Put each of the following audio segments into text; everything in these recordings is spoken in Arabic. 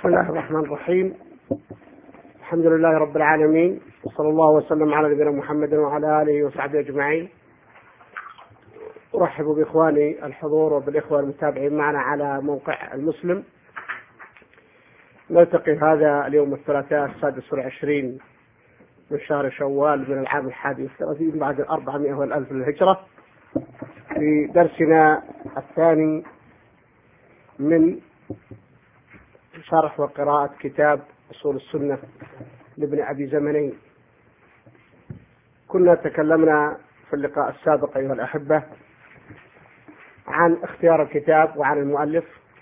بسم الله الرحمن الرحيم. الحمد لله رب العالمين، وصلى الله وسلم على نبينا محمد وعلى آله وصحبه أجمعين. أرحب بإخواني الحضور وبالإخوة المتابعين معنا على موقع المسلم. نلتقي هذا اليوم الثلاثاء 26 من شهر شوال من العام 31 بعد 400 والألف للهجرة، في درسنا الثاني من شرح وقراءة كتاب أصول السنة لابن أبي زمنين. كنا تكلمنا في اللقاء السابق أيها الأحبة عن اختيار الكتاب وعن المؤلف.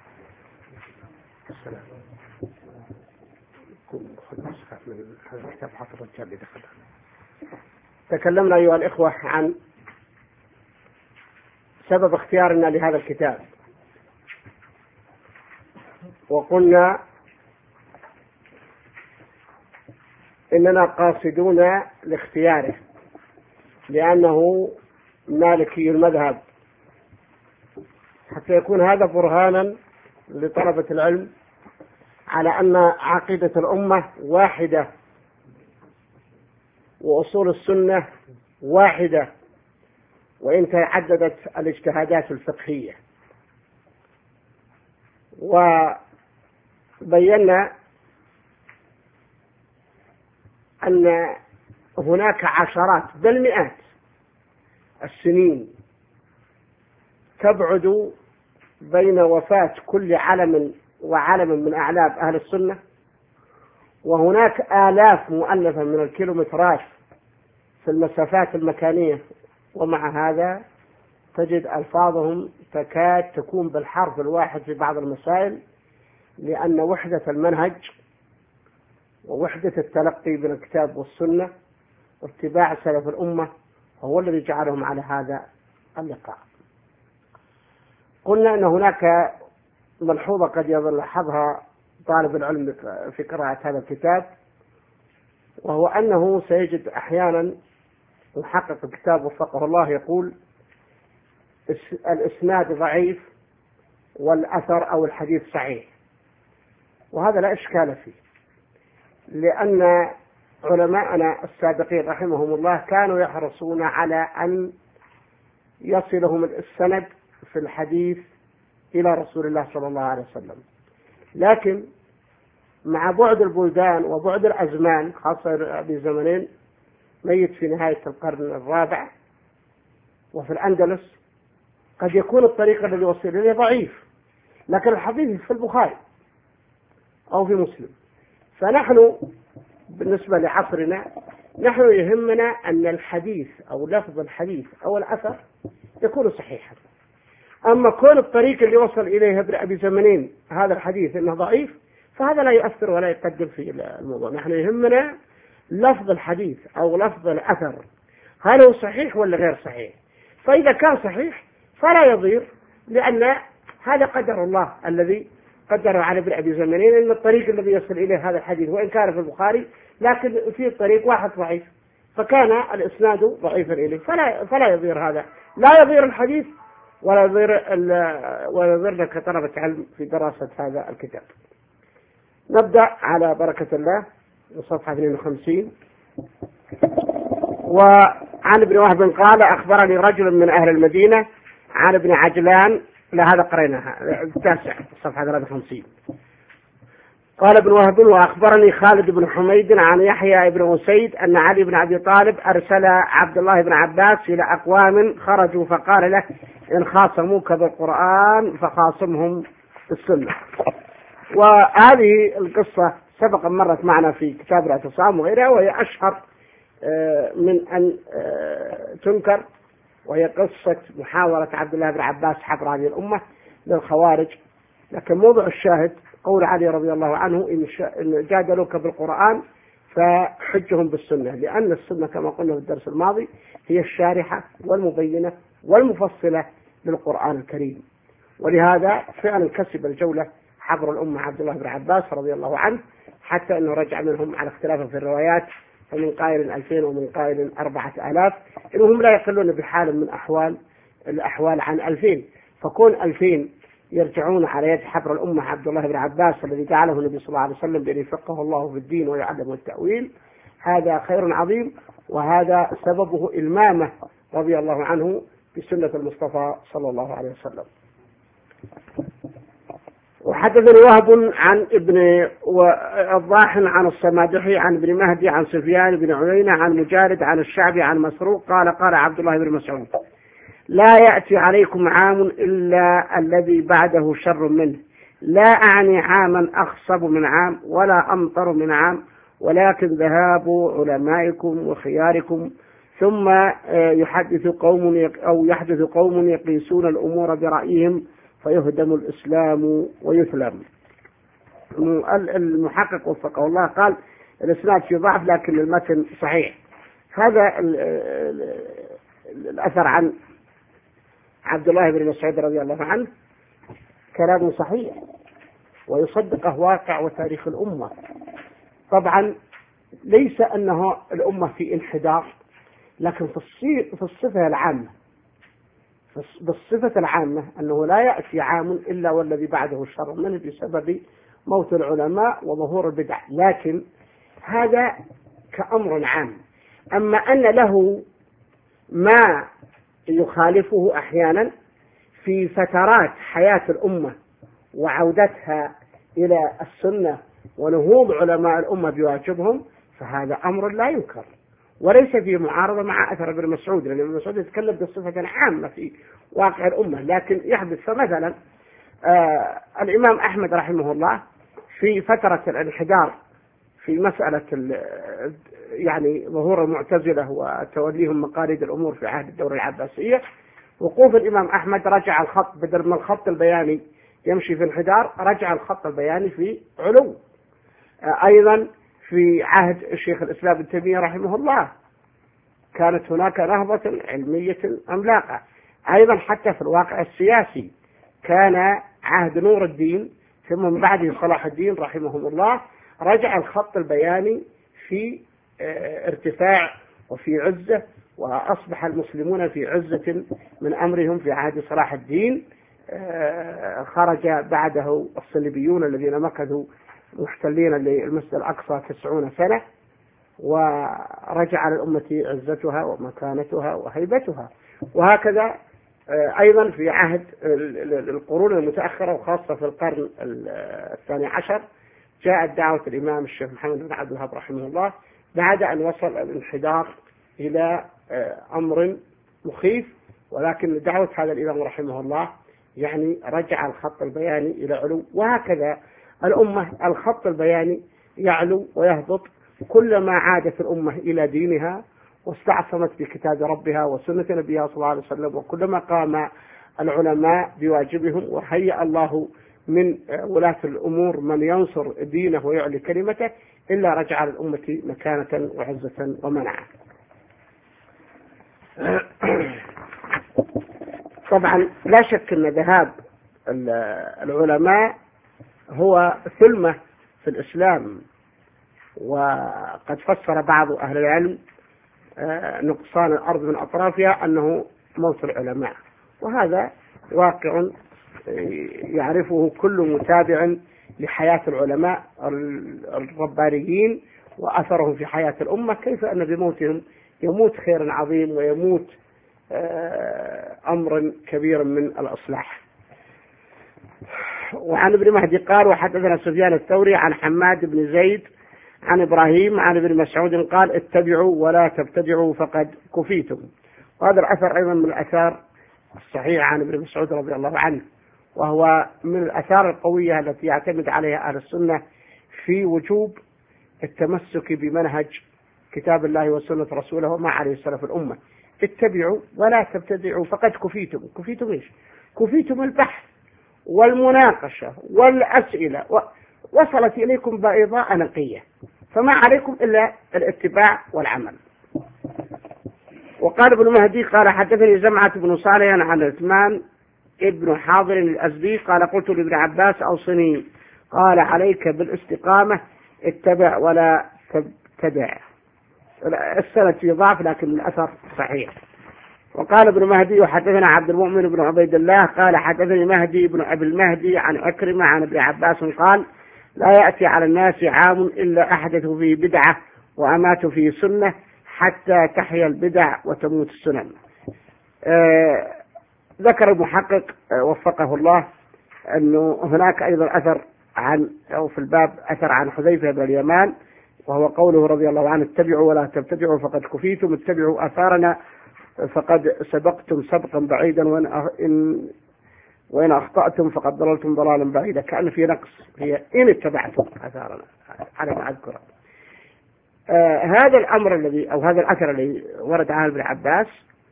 تكلمنا أيها الإخوة عن سبب اختيارنا لهذا الكتاب، وقلنا إننا قاصدون لاختياره لأنه مالكي المذهب، حتى يكون هذا برهانا لطلبة العلم على أن عقيدة الأمة واحدة وأصول السنة واحدة، وإن تعددت الاجتهادات الفقهية. وبينا أن هناك عشرات بل مئات السنين تبعد بين وفاة كل علم وعلم من أعلام أهل السنة، وهناك آلاف مؤلفة من الكيلومترات في المسافات المكانية، ومع هذا تجد ألفاظهم تكاد تكون بالحرف الواحد في بعض المسائل، لأن وحدة المنهج ووحدة التلقي من الكتاب والسنة واتباع سلف الأمة هو الذي جعلهم على هذا اللقاء. قلنا أن هناك ملحوظة قد يلاحظها طالب العلم في قراءة هذا الكتاب، وهو أنه سيجد أحيانا محقق الكتاب وفقه الله يقول الإسناد ضعيف والأثر أو الحديث صحيح، وهذا لا إشكال فيه، لأن علماءنا السابقين رحمهم الله كانوا يحرصون على أن يصلهم السند في الحديث إلى رسول الله صلى الله عليه وسلم. لكن مع بعد البلدان وبعد الأزمان، خاصة أبي زمنين ميت في نهاية القرن الرابع وفي الأندلس، قد يكون الطريق الذي وصل إليه ضعيف، لكن الحديث في البخاري أو في مسلم. فنحن بالنسبة لعصرنا نحن يهمنا أن الحديث أو لفظ الحديث أو الأثر يكون صحيحا. أما كون الطريق اللي وصل إليه ابن أبي زمنين هذا الحديث إنه ضعيف، فهذا لا يؤثر ولا يقدم في الموضوع. نحن يهمنا لفظ الحديث أو لفظ الأثر، هل هو صحيح ولا غير صحيح؟ فإذا كان صحيح فلا يضير، لأن هذا قدر الله الذي قدره على ابن أبي زمنين، أن الطريق الذي يصل إليه هذا الحديث وإن كان في البخاري لكن في طريق واحد ضعيف، فكان الإسناد ضعيفا إليه، فلا يضير هذا، لا يضير الحديث ولا يضيرنا كطلبة علم في دراسة هذا الكتاب. نبدأ على بركة الله صفحة 52. وعن ابن وهب قال أخبرني رجل من أهل المدينة عن ابن عجلان، هذا قريناها التاسع صفحة 53. قال ابن وهب وأخبرني خالد بن حميد عن يحيى بن أسيد أن علي بن أبي طالب أرسل عبد الله بن عباس إلى أقوام خرجوا فقال له إن خاصموك بالقرآن فخاصمهم بالسنة. وهذه القصة سبق مرت معنا في كتاب الاعتصام وغيرها، وهي أشهر من أن تنكر، وهي قصة محاولة عبد الله بن عباس حبر هذه الأمة للخوارج. لكن موضوع الشاهد قول علي رضي الله عنه إن جادلوك بالقرآن فحجهم بالسنة، لأن السنة كما قلنا في الدرس الماضي هي الشارحة والمبينة والمفصلة للقرآن الكريم. ولهذا فعلا كسب الجولة حبر الأمة عبد الله بن عباس رضي الله عنه، حتى أنه رجع منهم على اختلاف في الروايات، فمن قائل 2000 ومن قائل 4000، إنهم لا يقلون بحال من الأحوال عن 2000. فكون 2000 يرجعون على يد حبر الأمة عبد الله بن عباس الذي جعله النبي صلى الله عليه وسلم بأن يفقهه الله في الدين ويعلمه التأويل، هذا خير عظيم، وهذا سببه إلمامه رضي الله عنه بسنة المصطفى صلى الله عليه وسلم. وحدثني وهب عن ابن الضاحن عن الصمادحي عن ابن مهدي عن سفيان بن عيينة عن مجالد عن الشعبي عن مسروق قال قال عبد الله بن مسعود: لا يأتي عليكم عام إلا الذي بعده شر منه، لا أعني عاما أخصب من عام ولا أمطر من عام، ولكن ذهاب علمائكم وخياركم، ثم يحدث قوم يقيسون الأمور برأيهم فيهدم الإسلام ويثلم. المحقق وفقه الله قال الإسناد في ضعف لكن المتن صحيح. هذا الأثر عن عبد الله بن مسعود رضي الله عنه كلام صحيح ويصدقه واقع وتاريخ الأمة. طبعا ليس أنه الأمة في انحدار، لكن في الصفة العامة، بالصفة العامة أنه لا يأتي عام إلا والذي بعده شر منه بسبب موت العلماء وظهور البدع، لكن هذا كأمر عام. أما أن له ما يخالفه أحيانا في فترات حياة الأمة وعودتها إلى السنة ونهوض علماء الأمة بواجبهم، فهذا أمر لا ينكر وليس في معارضة مع أثر ابن مسعود، لأن ابن مسعود يتكلم بصفة عامة في واقع الأمة، لكن يحدث. فمثلا الإمام أحمد رحمه الله في فترة الانحدار في مسألة يعني ظهور المعتزلة وتوليهم مقاليد الأمور في عهد الدولة العباسية، وقوف الإمام أحمد رجع الخط بدل من الخط البياني يمشي في انحدار، رجع الخط البياني في علو. أيضا في عهد الشيخ الإسلام ابن تيمية رحمه الله كانت هناك نهضة علمية عملاقة. أيضا حتى في الواقع السياسي كان عهد نور الدين ثم من بعده صلاح الدين رحمهم الله، رجع الخط البياني في ارتفاع وفي عزة، وأصبح المسلمون في عزة من أمرهم في عهد صلاح الدين. خرج بعده الصليبيون الذين مكثوا محتلين للمسجد الأقصى 90 سنة، ورجع للأمة عزتها ومكانتها وهيبتها. وهكذا أيضا في عهد القرون المتأخرة وخاصة في القرن الثاني عشر جاءت دعوة الإمام الشيخ محمد بن عبد الوهاب رحمه الله بعد أن وصل الانحدار إلى أمر مخيف، ولكن دعوة هذا الإمام رحمه الله يعني رجع الخط البياني إلى علو. وهكذا الأمة الخط البياني يعلو ويهبط كلما عادت الأمة إلى دينها واستعصمت بكتاب ربها وسنة نبيها صلى الله عليه وسلم، وكلما قام العلماء بواجبهم وهيأ الله من ولاة الأمور من ينصر دينه ويعلي كلمته، إلا رجع للأمة مكانة وعزة ومنعة. طبعا لا شك أن ذهاب العلماء هو ثلمة في الإسلام، وقد فسر بعض أهل العلم نقصان الأرض من أطرافها أنه موت العلماء، وهذا واقع يعرفه كل متابع لحياة العلماء الربانيين وأثرهم في حياة الأمة، كيف أن بموتهم يموت خير عظيم ويموت أمر كبير من الإصلاح. وعن ابن مهدي قال وحدثنا سفيان الثوري عن حماد بن زيد عن إبراهيم عن ابن مسعود قال اتبعوا ولا تبتدعوا فقد كفيتم. وهذا الأثر أيضا من الآثار الصحيحة عن ابن مسعود رضي الله عنه، وهو من الآثار القوية التي يعتمد عليها أهل السنة في وجوب التمسك بمنهج كتاب الله وسنة رسوله وما عليه سلف الأمة. اتبعوا ولا تبتدعوا فقد كفيتم. كفيتم إيش؟ كفيتم البحث والمناقشة والأسئلة، وصلت إليكم بيضاء نقية، فما عليكم إلا الاتباع والعمل. وقال ابن مهدي قال حدثني زمعة بن صالح عن عثمان ابن حاضر الأزدي قال قلت لابن عباس أوصني، قال عليك بالاستقامة، اتبع ولا تبتدع. السنة في ضعف لكن الأثر صحيح. وقال ابن مهدي وحدثنا عبد المؤمن بن عبيد الله قال حدثني مهدي بن أبي المهدي عن عكرمة عن ابن عباس قال لا يأتي على الناس عام إلا أحدثوا فيه بدعة وأماتوا فيه سنة حتى تحيا البدع وتموت السنن. ذكر المحقق وفقه الله أنه هناك أيضا أثر أو في الباب أثر عن حذيفة بن اليمان، وهو قوله رضي الله عنه اتبعوا ولا تبتدعوا فقد كفيتم، اتبعوا آثارنا فقد سبقتم سبقا بعيدا، وإن أخطأتم فقد ضللتم ضلالا بعيدا. كأن في نقص، هي إن اتبعتم آثارنا على ما أذكر. هذا الأمر الذي أو هذا الأثر الذي ورد عن ابن عباس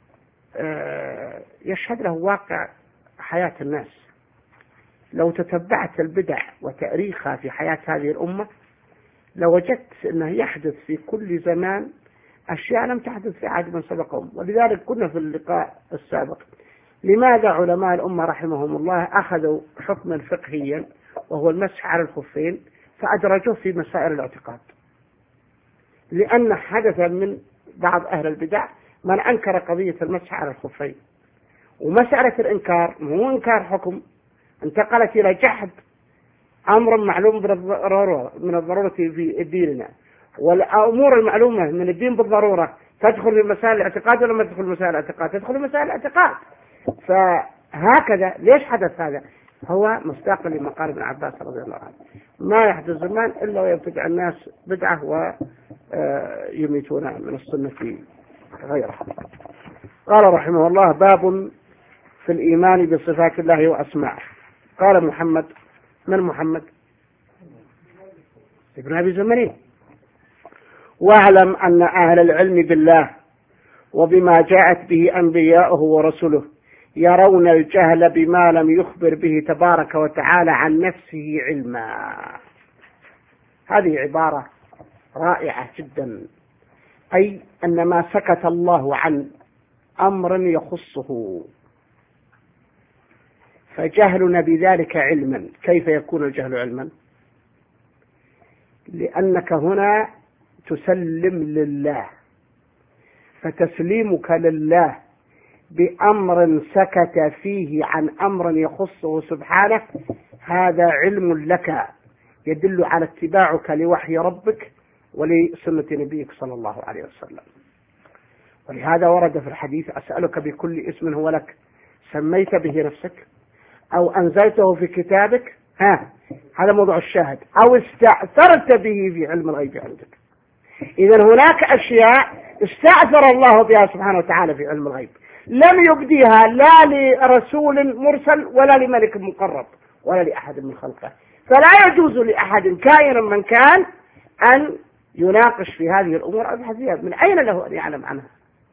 يشهد له واقع حياة الناس. لو تتبعت البدع وتأريخها في حياة هذه الأمة لوجدت أنه يحدث في كل زمان أشياء لم تحدث في عهد من سبقهم. ولذلك كنا في اللقاء السابق لماذا علماء الأمة رحمهم الله أخذوا حكما فقهيا وهو المسح على الخفين فأدرجوه في مسائل الاعتقاد؟ لأن حدث من بعض أهل البدع من أنكر قضية المسح على الخفين، ومسألة الإنكار مو إنكار حكم، انتقلت إلى جحد أمر معلوم من الضرورة في ديننا، والأمور المعلومة من الدين بالضرورة تدخل في مسائل الاعتقاد ولا ما تدخل في مسائل الاعتقاد؟ تدخل في مسائل الاعتقاد. فهكذا ليش حدث هذا؟ هو مصداق لما قال ابن عباس رضي الله عنه ما يحدث زمان إلا ويبتدع الناس بدعة ويميتون من السنة غيرها. قال رحمه الله باب في الإيمان بصفات الله وأسماءه. قال محمد، من محمد؟ ابن أبي زمنين. واعلم أن أهل العلم بالله وبما جاءت به أنبياؤه ورسله يرون الجهل بما لم يخبر به تبارك وتعالى عن نفسه علما. هذه عبارة رائعة جدا، أي أن ما سكت الله عن أمر يخصه فجهلنا بذلك علما. كيف يكون الجهل علما؟ لأنك هنا تسلم لله، فتسليمك لله بأمر سكت فيه عن أمر يخصه سبحانه هذا علم لك يدل على اتباعك لوحي ربك ولسنة نبيك صلى الله عليه وسلم. ولهذا ورد في الحديث أسألك بكل اسم هو لك سميت به نفسك أو أنزلته في كتابك، هذا موضوع الشاهد، أو استأثرت به في علم الغيب عندك. إذن هناك أشياء استأثر الله بها سبحانه وتعالى في علم الغيب لم يبديها لا لرسول مرسل ولا لملك مقرب ولا لأحد من خلقه، فلا يجوز لأحد كائنا من كان أن يناقش في هذه الأمور الحديثة. من أين له أن يعلم عنها؟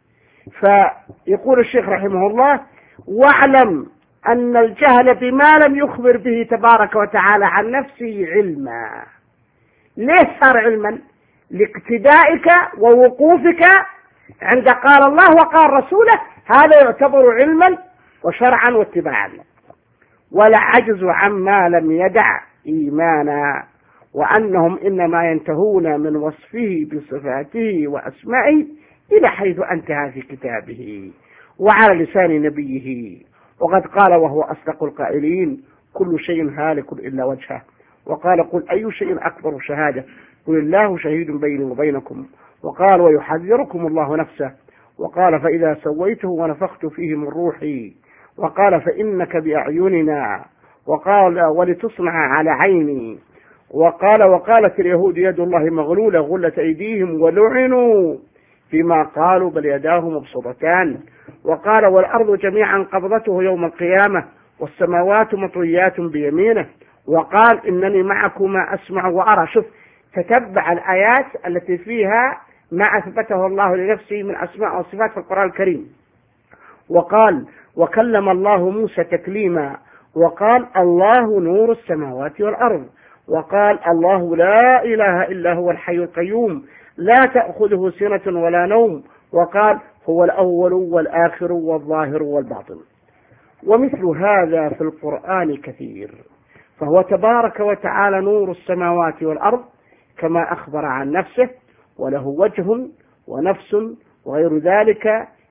فيقول الشيخ رحمه الله واعلم أن الجهل بما لم يخبر به تبارك وتعالى عن نفسه علما. ليش صار علما؟ لاقتدائك ووقوفك عند قال الله وقال رسوله، هذا يعتبر علما وشرعا واتباعا. ولا عجز عما لم يدع إيمانا، وأنهم إنما ينتهون من وصفه بصفاته وأسمائه إلى حيث انتهى في كتابه وعلى لسان نبيه. وقد قال وهو أصدق القائلين كل شيء هالك إلا وجهه. وقال قل أي شيء أكبر شهادة قل الله شهيد بيني وبينكم. وقال ويحذركم الله نفسه. وقال فإذا سويته ونفخت فيه من روحي. وقال فإنك بأعيننا. وقال ولتصنع على عيني. وقال وقالت اليهود يد الله مغلولة غلت أيديهم ولعنوا فيما قالوا بل يداه مبسوطتان. وقال والأرض جميعا قبضته يوم القيامة والسماوات مطويات بيمينه. وقال إنني معكما أسمع وأرى. شوف، تتبع الآيات التي فيها ما أثبته الله لنفسه من أسماء وصفات في القرآن الكريم. وقال وكلم الله موسى تكليما. وقال الله نور السماوات والأرض. وقال الله لا إله إلا هو الحي القيوم لا تأخذه سنة ولا نوم. وقال هو الأول والآخر والظاهر والباطن. ومثل هذا في القرآن كثير، فهو تبارك وتعالى نور السماوات والأرض كما أخبر عن نفسه، وله وجه ونفس وغير ذلك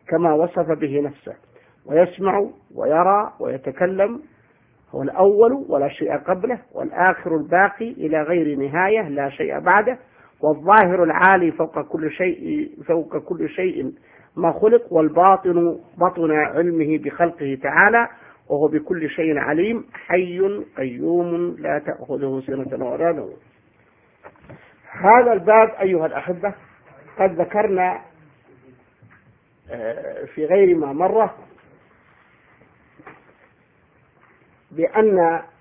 كما وصف به نفسه، ويسمع ويرى ويتكلم، هو الأول ولا شيء قبله، والآخر الباقي إلى غير نهاية لا شيء بعده، والظاهر العالي فوق كل شيء ما خلق، والباطن بطن علمه بخلقه تعالى، وهو بكل شيء عليم، حي قيوم لا تأخذه سنة ولا نوم. هذا الباب أيها الأحبة قد ذكرنا في غير ما مرة بأن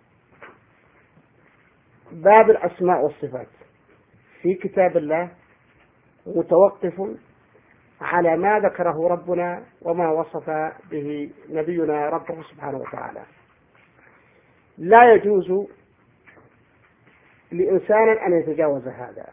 باب الأسماء والصفات في كتاب الله متوقف على ما ذكره ربنا وما وصف به نبينا ربه سبحانه وتعالى. لا يجوز لإنسان أن يتجاوز هذا.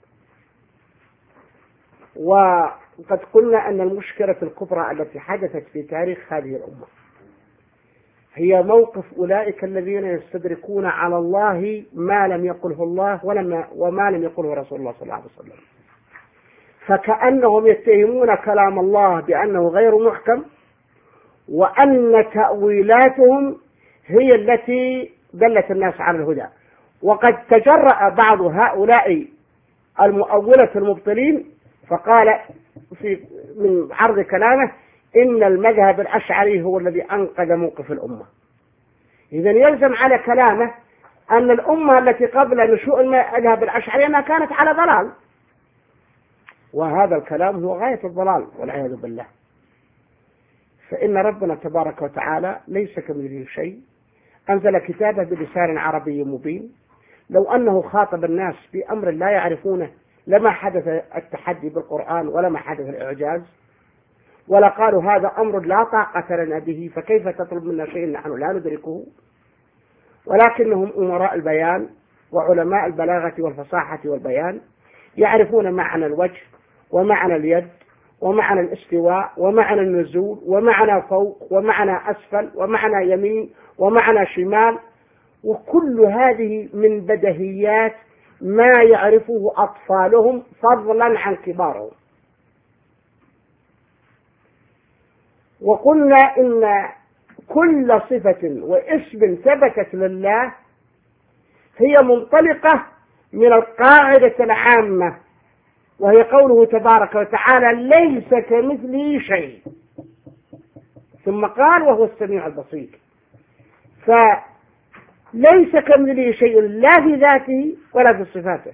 وقد قلنا أن المشكلة الكبرى التي حدثت في تاريخ هذه الأمة هي موقف أولئك الذين يستدركون على الله ما لم يقله الله وما لم يقله رسول الله صلى الله عليه وسلم، فكأنهم يتهمون كلام الله بأنه غير محكم، وأن تأويلاتهم هي التي دلت الناس على الهدى. وقد تجرأ بعض هؤلاء المؤولة المبطلين فقال من عرض كلامه إن المذهب الأشعري هو الذي أنقذ موقف الأمة. إذن يلزم على كلامه أن الأمة التي قبل نشوء المذهب الأشعري أنها كانت على ضلال، وهذا الكلام هو غاية الضلال والعياذ بالله. فإن ربنا تبارك وتعالى ليس كمثله شيء، أنزل كتابه بلسان عربي مبين. لو أنه خاطب الناس بأمر لا يعرفونه لما حدث التحدي بالقرآن ولما حدث الإعجاز، ولا قالوا هذا أمر لا طاقة لنا به فكيف تطلب منا شيء نحن لا ندركه. ولكنهم أمراء البيان وعلماء البلاغة والفصاحة والبيان، يعرفون معنى الوجه ومعنى اليد ومعنى الاستواء ومعنى النزول ومعنى فوق ومعنى أسفل ومعنى يمين ومعنى شمال، وكل هذه من بدهيات ما يعرفه أطفالهم فضلا عن كبارهم. وقلنا إن كل صفة واسم ثبتت لله هي منطلقة من القاعدة العامة، وهي قوله تبارك وتعالى ليس كمثله شيء، ثم قال وهو السميع البصير. فليس كمثله شيء لا في ذاته ولا في صفاته.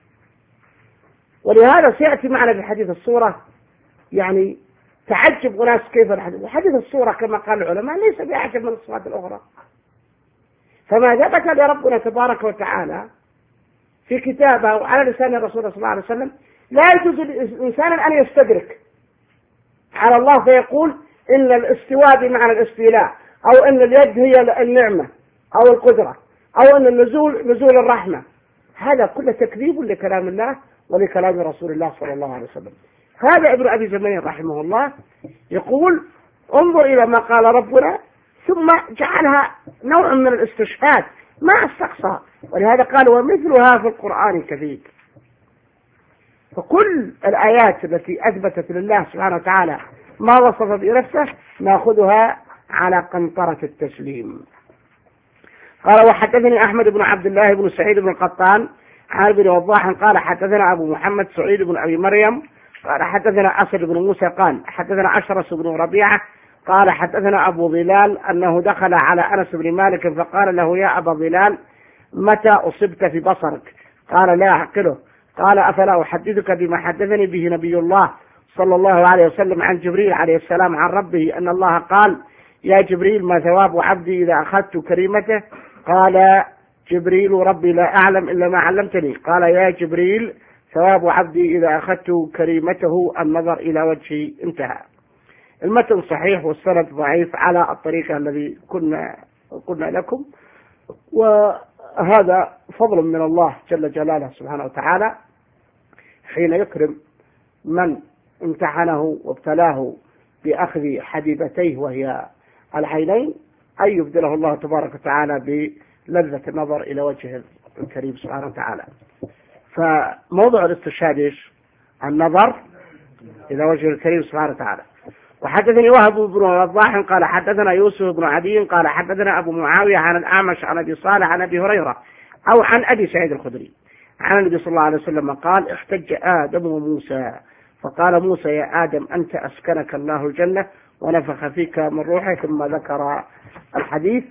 ولهذا سيأتي معنا في حديث الصورة، يعني تعجب أناس كيف الحديث. حديث الصورة كما قال العلماء ليس بأعجب من الصفات الأخرى. فما ثبت لربنا تبارك وتعالى في كتابه وعلى لسان الرسول صلى الله عليه وسلم لا يجوز للإنسان أن يستدرك على الله فيقول إن الاستواء بمعنى الاستيلاء، أو إن اليد هي النعمة أو القدرة، أو إن النزول نزول الرحمة. هذا كله تكذيب لكلام الله ولكلام رسول الله صلى الله عليه وسلم. هذا ابن أبي زمين رحمه الله يقول انظر إلى ما قال ربنا ثم جعلها نوع من الاستشهاد ما استقصى، ولهذا قال ومثلها في القرآن كثير. فكل الآيات التي أثبتت لله سبحانه وتعالى ما وصف بنفسه نأخذها على قنطرة التسليم. قال وحدثني أحمد بن عبد الله بن سعيد بن القطان عن بن وضاح قال حدثنا أبو محمد سعيد بن أبي مريم قال حدثنا أسد بن موسى قال حدثنا أشرس بن ربيعة قال حدثنا أبو ظلال أنه دخل على أنس بن مالك فقال له يا أبا ظلال متى أصبت في بصرك؟ قال لا أعقله. قال أفلا أحدثك بما حدثني به نبي الله صلى الله عليه وسلم عن جبريل عليه السلام عن ربه أن الله قال يا جبريل ما ثواب عبدي إذا أخذت كريمته؟ قال جبريل ربي لا أعلم إلا ما علمتني. قال يا جبريل ثواب عبدي إذا أخذت كريمته النظر إلى وجهي. انتهى. المتن صحيح والسند ضعيف على الطريقة الذي كنا قلنا لكم، وهذا فضل من الله جل جلاله سبحانه وتعالى حين يكرم من امتحنه وابتلاه بأخذ حبيبتيه وهي العينين أن يبدله الله تبارك وتعالى بلذة النظر إلى وجه الكريم سبحانه وتعالى. فموضوع الاستشهاد النظر إلى وجه الكريم سبحانه وتعالى. وحدثني وهب بن وضاح قال حدثنا يوسف بن عدي قال حدثنا أبو معاوية عن الأعمش عن أبي صالح عن أبي هريرة أو عن أبي سعيد الخدري عن النبي صلى الله عليه وسلم قال احتج آدم وموسى فقال موسى يا آدم أنت أسكنك الله الجنة ونفخ فيك من روحه، ثم ذكر الحديث.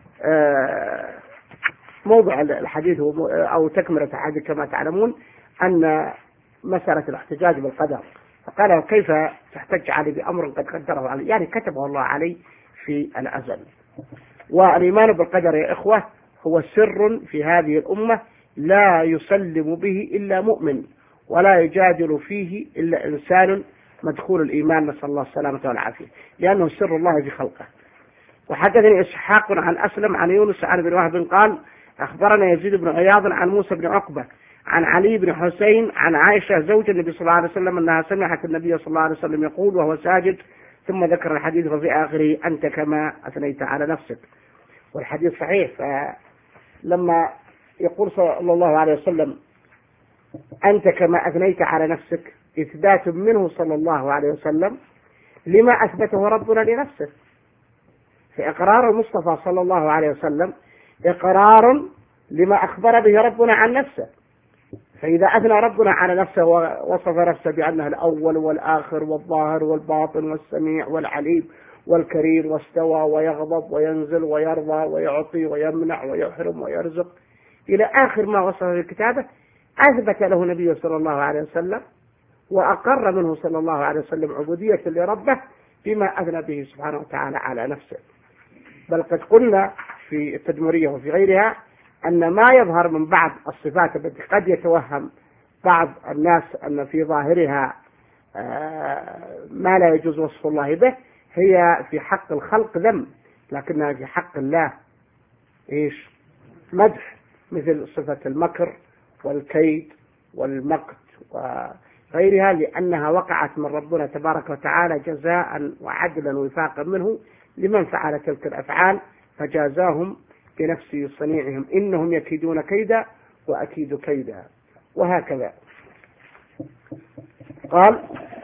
موضع الحديث أو تكملة الحديث كما تعلمون أن مسألة الاحتجاج بالقدر، فقال كيف تحتج علي بأمر قد قدره علي، يعني كتبه الله علي في الأزل. والإيمان بالقدر يا إخوة هو سر في هذه الأمة لا يسلم به إلا مؤمن، ولا يجادل فيه إلا إنسان مدخول الإيمان، نسأل الله السلامة والعافية، لأنه سر الله في خلقه. وحدثني إسحاق عن أسلم عن يونس عن ابن وهب قال أخبرنا يزيد بن عياض عن موسى بن عقبة عن علي بن حسين عن عائشة زوج النبي صلى الله عليه وسلم أنها سمعت النبي صلى الله عليه وسلم يقول وهو ساجد، ثم ذكر الحديث وفي آخره أنت كما أثنيت على نفسك. والحديث صحيح، فلما يقول صلى الله عليه وسلم أنت كما أثنيت على نفسك إثبات منه صلى الله عليه وسلم لما أثبته ربنا لنفسه، فإقرار المصطفى صلى الله عليه وسلم إقرار لما أخبر به ربنا عن نفسه. فإذا أثنى ربنا على نفسه ووصف نفسه بأنه الأول والآخر والظاهر والباطن والسميع والعليم والكريم، واستوى ويغضب وينزل ويرضى ويعطي ويمنع ويحرم ويرزق إلى آخر ما وصف في كتابه، أثبت له نبيه صلى الله عليه وسلم وأقر منه صلى الله عليه وسلم عبودية لربه بما أثنى به سبحانه وتعالى على نفسه. بل قد قلنا في التدمرية وفي غيرها أن ما يظهر من بعض الصفات التي قد يتوهم بعض الناس أن في ظاهرها ما لا يجوز وصف الله به، هي في حق الخلق ذم، لكنها في حق الله إيش؟ مدح، مثل صفة المكر والكيد والمقت وغيرها، لأنها وقعت من ربنا تبارك وتعالى جزاء وعدلا وفاقا منه لمن فعل تلك الأفعال، فجازاهم بنفس صنيعهم إنهم يكيدون كيدا وأكيد كيدا، وهكذا. قال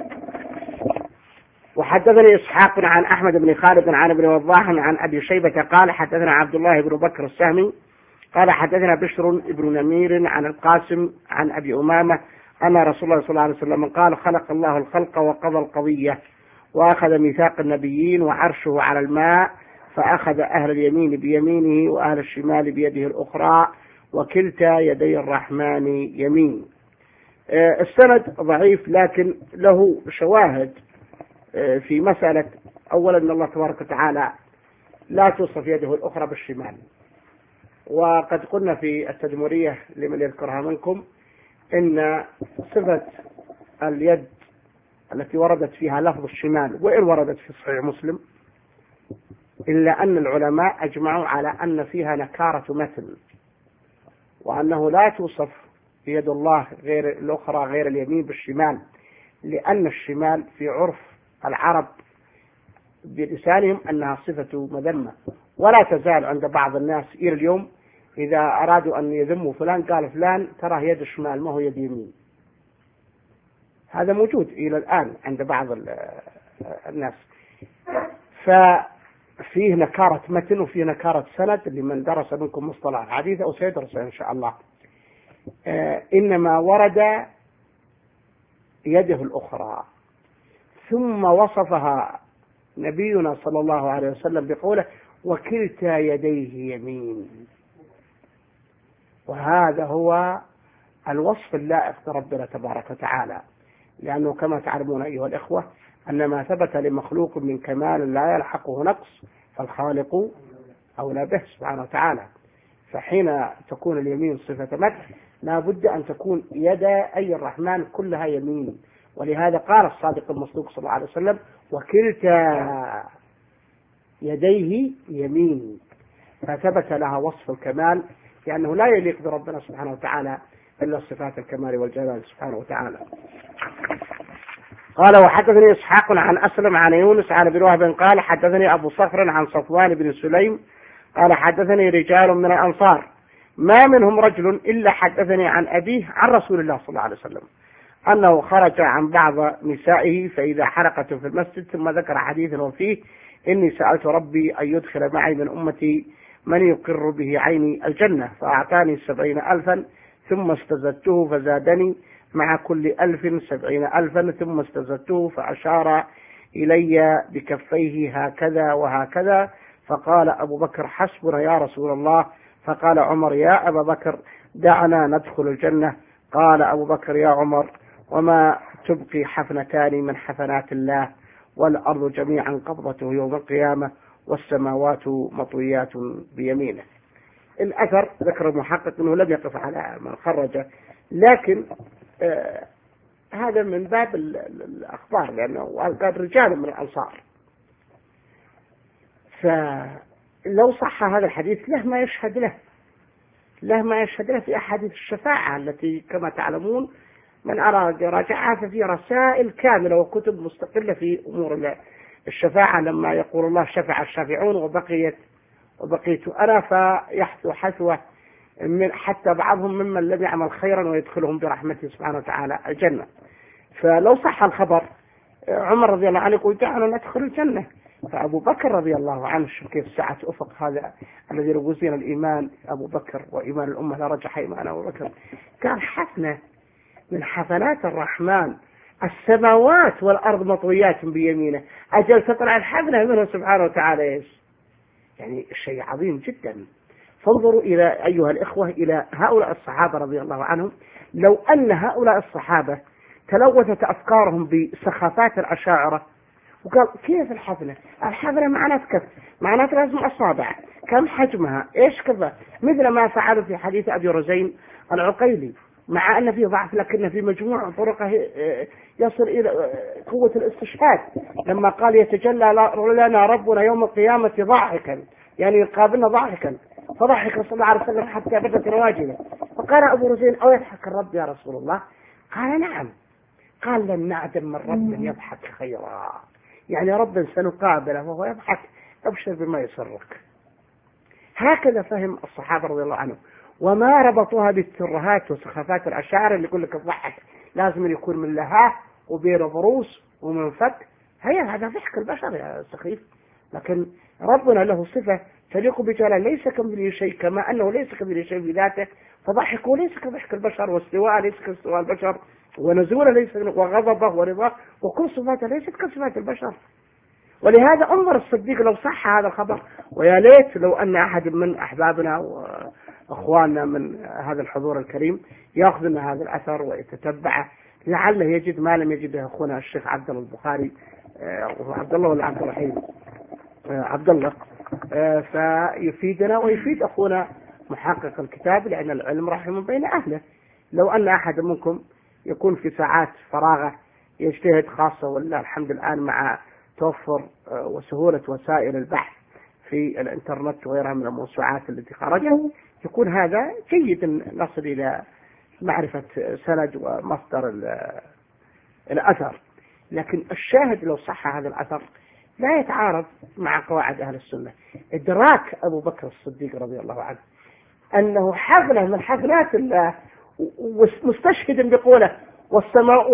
وحدثني إسحاق عن أحمد بن خالد عن ابن وضاح عن أبي شيبة قال حدثنا عبد الله بن بكر السهمي قال حدثنا بشر بن نمير عن القاسم عن أبي أمامة أن رسول الله صلى الله عليه وسلم قال خلق الله الخلق وقضى القضية وأخذ ميثاق النبيين وعرشه على الماء، فأخذ أهل اليمين بيمينه وأهل الشمال بيده الأخرى وكلتا يدي الرحمن يمين. السند ضعيف لكن له شواهد في مسألة. أولا أن الله تبارك وتعالى لا توصف يده الأخرى بالشمال، وقد قلنا في التدمرية لمن يذكرها منكم إن صفة اليد التي وردت فيها لفظ الشمال وإن وردت في صحيح مسلم، إلا أن العلماء أجمعوا على أن فيها نكارة مثل، وأنه لا توصف يد الله غير الأخرى غير اليمين بالشمال، لأن الشمال في عرف العرب بلسانهم أنها صفة مذمة، ولا تزال عند بعض الناس إلى اليوم إذا أرادوا أن يذموا فلان قال فلان ترى يد الشمال ما هو يد يمين. هذا موجود إلى الآن عند بعض الناس. ففيه نكارة متن وفيه نكارة سند لمن درس منكم مصطلح الحديث أو سيدرس إن شاء الله. إنما ورد يده الأخرى ثم وصفها نبينا صلى الله عليه وسلم بقوله وكلتا يديه يمين، وهذا هو الوصف اللائق بربنا تبارك وتعالى، لأنه كما تعلمون أيها الإخوة أن ما ثبت لمخلوق من كمال لا يلحقه نقص فالخالق أولى به سبحانه وتعالى. فحين تكون اليمين صفة مدح لا بد أن تكون يدا أي الرحمن كلها يمين، ولهذا قال الصادق المصدوق صلى الله عليه وسلم وكلتا يديه يمين، فثبت لها وصف الكمال، لأنه لا يليق بربنا سبحانه وتعالى إلا صفات الكمال والجلال سبحانه وتعالى. قال وحدثني إسحاق عن أسلم عن يونس عن ابن وهب قال حدثني أبو صخر عن صفوان بن سليم قال حدثني رجال من الأنصار ما منهم رجل إلا حدثني عن أبيه عن رسول الله صلى الله عليه وسلم أنه خرج عن بعض نسائه فإذا حرقت في المسجد، ثم ذكر حديثا وفيه: إني سألت ربي أن يدخل معي من أمتي من يقر به عيني الجنة، فأعطاني 70,000 ثم استزدته فزادني مع كل 1000 70,000 ثم استزدته، فأشار إلي بكفيه هكذا وهكذا، فقال أبو بكر: حسبنا يا رسول الله. فقال عمر: يا أبا بكر دعنا ندخل الجنة. قال أبو بكر: يا عمر، وما تبقي حفنتان من حفنات الله، والأرض جميعا قبضته يوم القيامة، والسماوات مطويات بيمينه. الأثر ذكر المحقق أنه لم يقف على من خرجه، لكن هذا من باب الأخبار، لأنه قال رجال من الأنصار. فلو صح هذا الحديث له ما يشهد له في أحاديث الشفاعة التي كما تعلمون من أراد يراجعها ففي رسائل كاملة وكتب مستقلة في أمور الشفاعة، لما يقول الله: شفع الشافعون وبقيت أنا، فيحثو حثوة من حتى بعضهم ممن لم يعمل خيرا ويدخلهم برحمته سبحانه وتعالى الجنة. فلو صح الخبر عمر رضي الله عنه يقول: دعنا ندخل الجنة. فأبو بكر رضي الله عنه، كيف سعة أفق هذا الذي يرمزين الإيمان أبو بكر وإيمان الأمة لرجح إيمان أبو بكر، كان حفنة من حفنات الرحمن، السماوات والأرض مطويات بيمينه، أجل تطلع الحفنة منه سبحانه وتعالى. يعني شيء عظيم جدا. فانظروا إلى أيها الإخوة إلى هؤلاء الصحابة رضي الله عنهم، لو أن هؤلاء الصحابة تلوثت أفكارهم بسخافات الأشاعرة وقال: كيف الحفنة معناته كيف؟ معناته لازم أصابع، كم حجمها، إيش كذا، مثل ما فعلوا في حديث أبي رزين العقيلي، مع أن فيه ضعف لكن في مجموع طرقه يصل إلى قوة الاستشهاد، لما قال: يتجلى لنا ربنا يوم القيامة ضاحكا، يعني يقابلنا ضاحكا، فضحك صلى الله عليه وسلم حتى بدت رواجله. فقال أبو رزين: أو يضحك الرب يا رسول الله؟ قال: نعم. قال: لن نعدم من رب يضحك خيرا، يعني رب سنقابله وهو يضحك، أبشر بما يسرك. هكذا فهم الصحابة رضي الله عنهم، وما ربطوها بالترهات وسخافات الأشاعرة اللي يقول لك الضحك لازم يكون من لهاه وبين ضروس ومن فك. هذا ضحك البشر يا سخيف، لكن ربنا له صفة تليق بجلاله، ليس كمثله شيء، كما أنه ليس كمثله شيء بذاته، فضحكه ليس كضحك البشر، واستواء ليس كاستواء البشر، ونزوله ليس، وغضبه ورضاه وكل صفاته ليست كصفات البشر. ولهذا انظر الصديق لو صح هذا الخبر، ويا ليت لو أن أحد من أحبابنا وأخواننا من هذا الحضور الكريم يأخذ من هذا الأثر ويتتبعه، لعله يجد ما لم يجده أخونا الشيخ عبد الله البخاري، عبد الله ولا عبد الرحيم، عبد الله، فيفيدنا ويفيد أخونا محقق الكتاب، لأن العلم رحم بين أهله. لو أن أحد منكم يكون في ساعات فراغه يجتهد، خاصة والله الحمد الآن مع توفر وسهولة وسائل البحث في الانترنت وغيرها من الموسوعات التي خرجت، يكون هذا جيد نصل إلى معرفة سند ومصدر الأثر. لكن الشاهد لو صح هذا الأثر لا يتعارض مع قواعد أهل السنة. إدراك أبو بكر الصديق رضي الله عنه أنه حفنة من حفنات الله، مستشهد بقوله: والسماء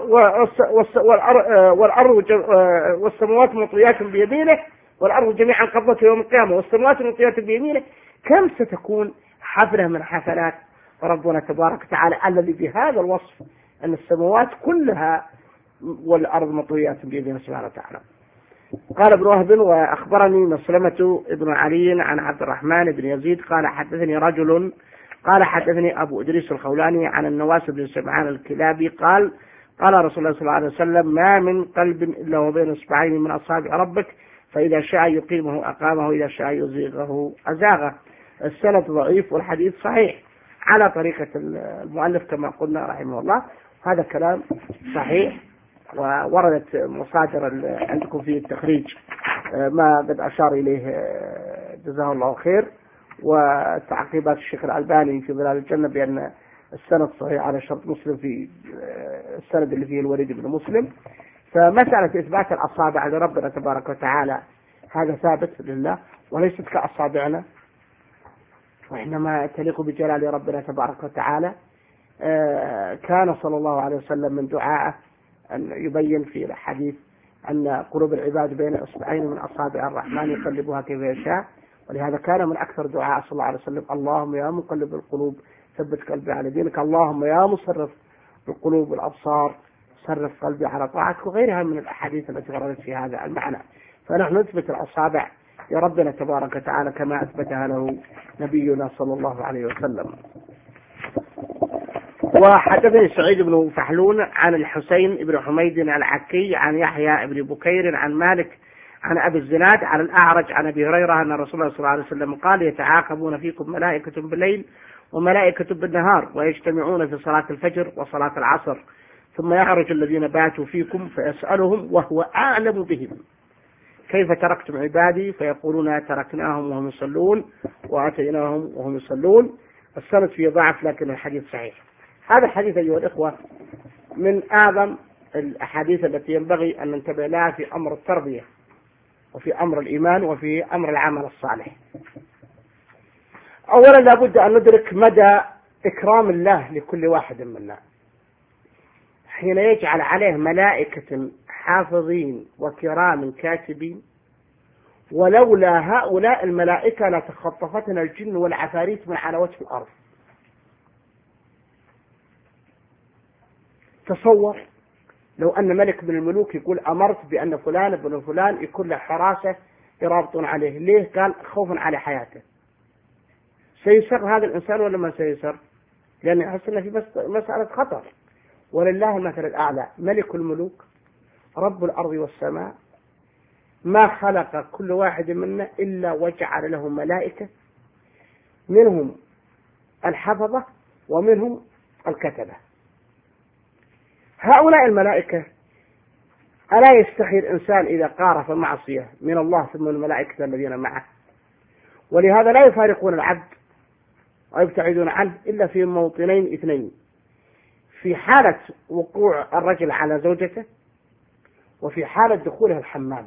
والأرض والسماوات مطويات بيمينه، والأرض جميعا قبضته يوم القيامة، والسماوات مطويات بيمينه. كم ستكون حفنة من حفنات ربنا تبارك وتعالى الذي بهذا الوصف، أن السماوات كلها والأرض مطويات بيمينه سبحانه وتعالى. قال ابن وهب: وأخبرني مسلمة ابن علي عن عبد الرحمن بن يزيد قال: حدثني رجل قال: حدثني أبو إدريس الخولاني عن النواس بن سمعان الكلابي قال: قال رسول الله صلى الله عليه وسلم: ما من قلب إلا وبين إصبعين من أصابع ربك، فإذا شاء يقيمه أقامه، إذا شاء يزيغه أزاغه. السند ضعيف والحديث صحيح على طريقة المؤلف كما قلنا رحمه الله. هذا كلام صحيح، ووردت مصادر عندكم في التخريج ما قد أشار إليه جزاه الله خير، وتعقيبات الشيخ الألباني في ظلال الجنة بأن السند صحيح على شرط مسلم في السند اللي فيه الوليد بن مسلم. فمسألة إثبات الأصابع لربنا تبارك وتعالى هذا ثابت لله، وليست كأصابعنا، وإنما تليق بجلال ربنا تبارك وتعالى. كان صلى الله عليه وسلم من دعائه أن يبين في الحديث أن قلوب العباد بين إصبعين من أصابع الرحمن يقلبها كيف يشاء، ولهذا كان من أكثر دعاء صلى الله عليه وسلم اللهم يا مقلب القلوب ثبت قلبي على دينك، اللهم يا مصرف القلوب والأبصار صرف قلبي على طاعتك، وغيرها من الأحاديث التي وردت في هذا المعنى. فنحن نثبت الأصابع لربنا تبارك وتعالى كما أثبتها له نبينا صلى الله عليه وسلم. وحدثني سعيد بن فحلون عن الحسين بن حميد العكي عن يحيى بن بكير عن مالك عن أبي الزناد عن الأعرج عن أبي هريرة أن رسول الله صلى الله عليه وسلم قال يتعاقبون فيكم ملائكة بالليل وملائكة بالنهار ويجتمعون في صلاة الفجر وصلاة العصر، ثم يخرج الذين باتوا فيكم فيسألهم وهو أعلم بهم كيف تركتم عبادي فيقولون تركناهم وهم يصلون وأتيناهم وهم يصلون. السند فيه ضعف لكن الحديث صحيح. هذا الحديث أيها الإخوة من أعظم الأحاديث التي ينبغي أن ننتبه لها في أمر التربية وفي أمر الإيمان وفي أمر العمل الصالح. أولا لابد أن ندرك مدى إكرام الله لكل واحد منا حين يجعل عليه ملائكة حافظين وكرام كاتبين، ولولا هؤلاء الملائكة لتخطفتنا الجن والعفاريت من على وجه الأرض. تصور لو أن ملك من الملوك يقول أمرت بأن فلان ابن فلان يكون له حراسة يرابطون عليه، ليه؟ قال خوفا على حياته. سيسر هذا الإنسان ولا ما سيسر؟ لأن يحس أنه في مسألة خطر. ولله المثل الأعلى، ملك الملوك رب الأرض والسماء ما خلق كل واحد منا إلا وجعل له ملائكة، منهم الحفظة ومنهم الكتبة. هؤلاء الملائكة ألا يستحي الإنسان إذا قارف معصية من الله ثم الملائكة الذين معه؟ ولهذا لا يفارقون العبد ويبتعدون عنه إلا في موطنين اثنين: في حالة وقوع الرجل على زوجته وفي حالة دخوله الحمام.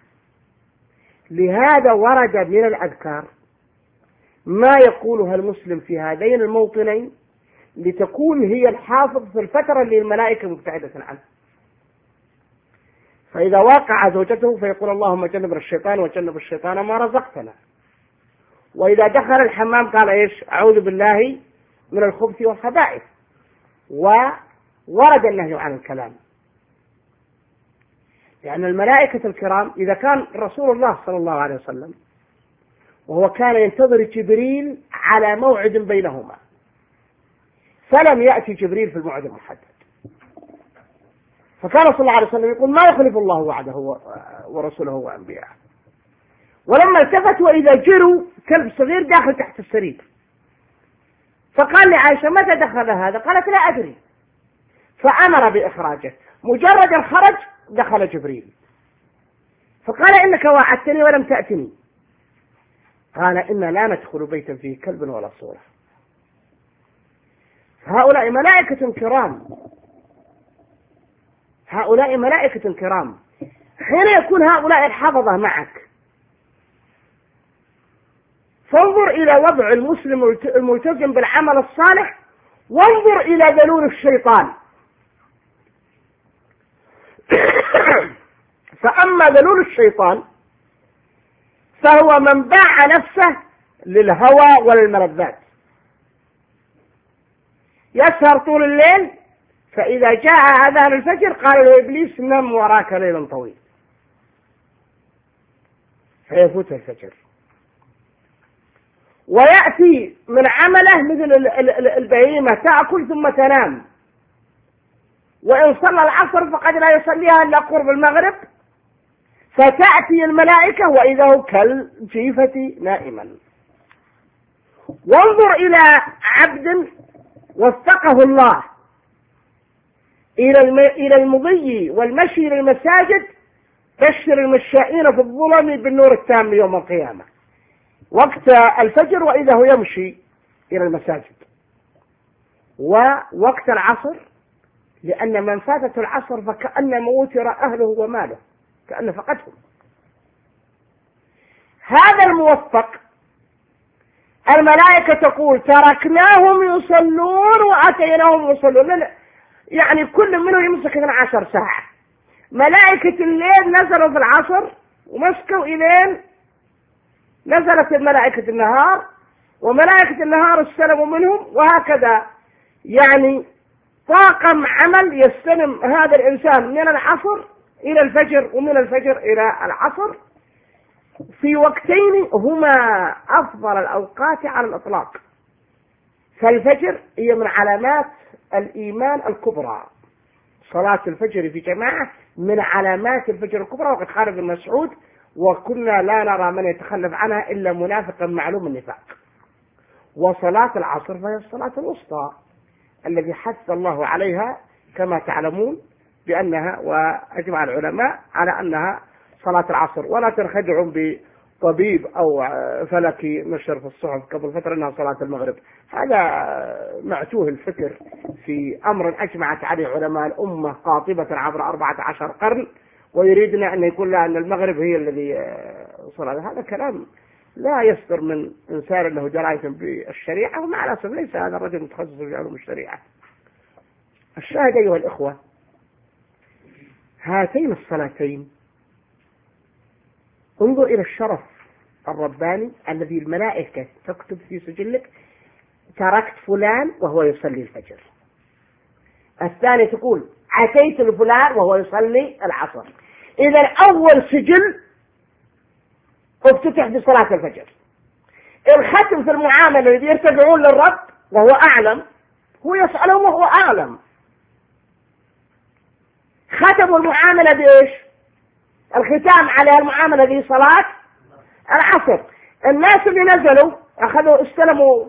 لهذا ورد من الأذكار ما يقولها المسلم في هذين الموطنين لتكون هي الحافظ في الفترة اللي الملائكة مبتعدة عنه. فإذا واقع زوجته فيقول اللهم جنب الشيطان وجنب الشيطان ما رزقتنا. وإذا دخل الحمام قال إيش؟ أعوذ بالله من الخبث والخبائث. وورد النهي عن الكلام، لأن الملائكة الكرام إذا كان رسول الله صلى الله عليه وسلم وهو كان ينتظر جبريل على موعد بينهما فلم يأتي جبريل في الموعد المحدد، فكان صلى الله عليه وسلم يقول ما يخلف الله وعده ورسوله وأنبياءه. ولما التفتوا وإذا جروا كلب صغير داخل تحت السرير، فقال لعائشة متى دخل هذا؟ قالت لا أدري، فأمر بإخراجه. مجرد الخرج دخل جبريل فقال إنك وعدتني ولم تأتني. قال إنا لا ندخل بيتا فيه كلب ولا صورة. هؤلاء ملائكة كرام، هؤلاء ملائكة كرام. حين يكون هؤلاء الحفظة معك فانظر إلى وضع المسلم الملتزم بالعمل الصالح، وانظر إلى ذلول الشيطان. فأما ذلول الشيطان فهو من باع نفسه للهوى وللملذات، يسهر طول الليل، فإذا جاء أذان الفجر قال له إبليس نم وراك ليلا طويل، فيفوت الفجر. ويأتي من عمله مثل البهيمة تأكل ثم تنام، وإن صلى العصر فقد لا يصليها إلا قرب المغرب، فتأتي الملائكة وإذا هو كالجيفة نائما. وانظر إلى عبد وفقه الله إلى المضي والمشي للمساجد، بشر المشائين في الظلم بالنور التام يوم القيامة، وقت الفجر وإذا هو يمشي إلى المساجد، ووقت العصر لأن من فاتته العصر فكأنما وتر أهله وماله، كأن فقدهم. هذا الموفق الملائكة تقول تركناهم يصلون وأتيناهم يصلون، يعني كل منهم يمسك 12 ساعة. ملائكة الليل نزلوا في العصر ومسكوا إلين نزلت ملائكة النهار، وملائكة النهار استلموا منهم، وهكذا. يعني طاقم عمل يستلم هذا الإنسان من العصر إلى الفجر، ومن الفجر إلى العصر، في وقتين هما أفضل الأوقات على الإطلاق. فالفجر هي من علامات الإيمان الكبرى، صلاة الفجر في جماعة من علامات الفجر الكبرى، وقد قال ابن مسعود: وكنا لا نرى من يتخلف عنها إلا منافقا معلوم النفاق. وصلاة العصر فهي الصلاة الوسطى الذي حث الله عليها كما تعلمون بأنها، وأجمع العلماء على أنها صلاة العصر. ولا تنخدعوا بطبيب أو فلكي نشر في الصحف قبل فترة أنها صلاة المغرب، هذا معتوه الفكر في أمر أجمعت عليه علماء الأمة قاطبة عبر 14 قرن، ويريدنا أن يقول لها أن المغرب هي الذي صلاة. هذا كلام لا يصدر من إنسان له دراية بالشريعة، ومع الأسف ليس هذا الرجل متخصص في علوم الشريعة. الشاهد أيها الإخوة، هاتين الصلاتين انظر إلى الشرف الرباني الذي الملائكة تكتب في سجلك: تركت فلان وهو يصلي الفجر. الثاني تقول: أتيت لفلان وهو يصلي العصر. إذا أول سجل افتتح بصلاة الفجر. الختم في المعاملة الذي يرتفعون للرب وهو أعلم، هو يسألهم وهو أعلم. ختموا المعاملة بإيش؟ الختام على المعاملة ذي صلاة العصر. الناس اللي نزلوا أخذوا استلموا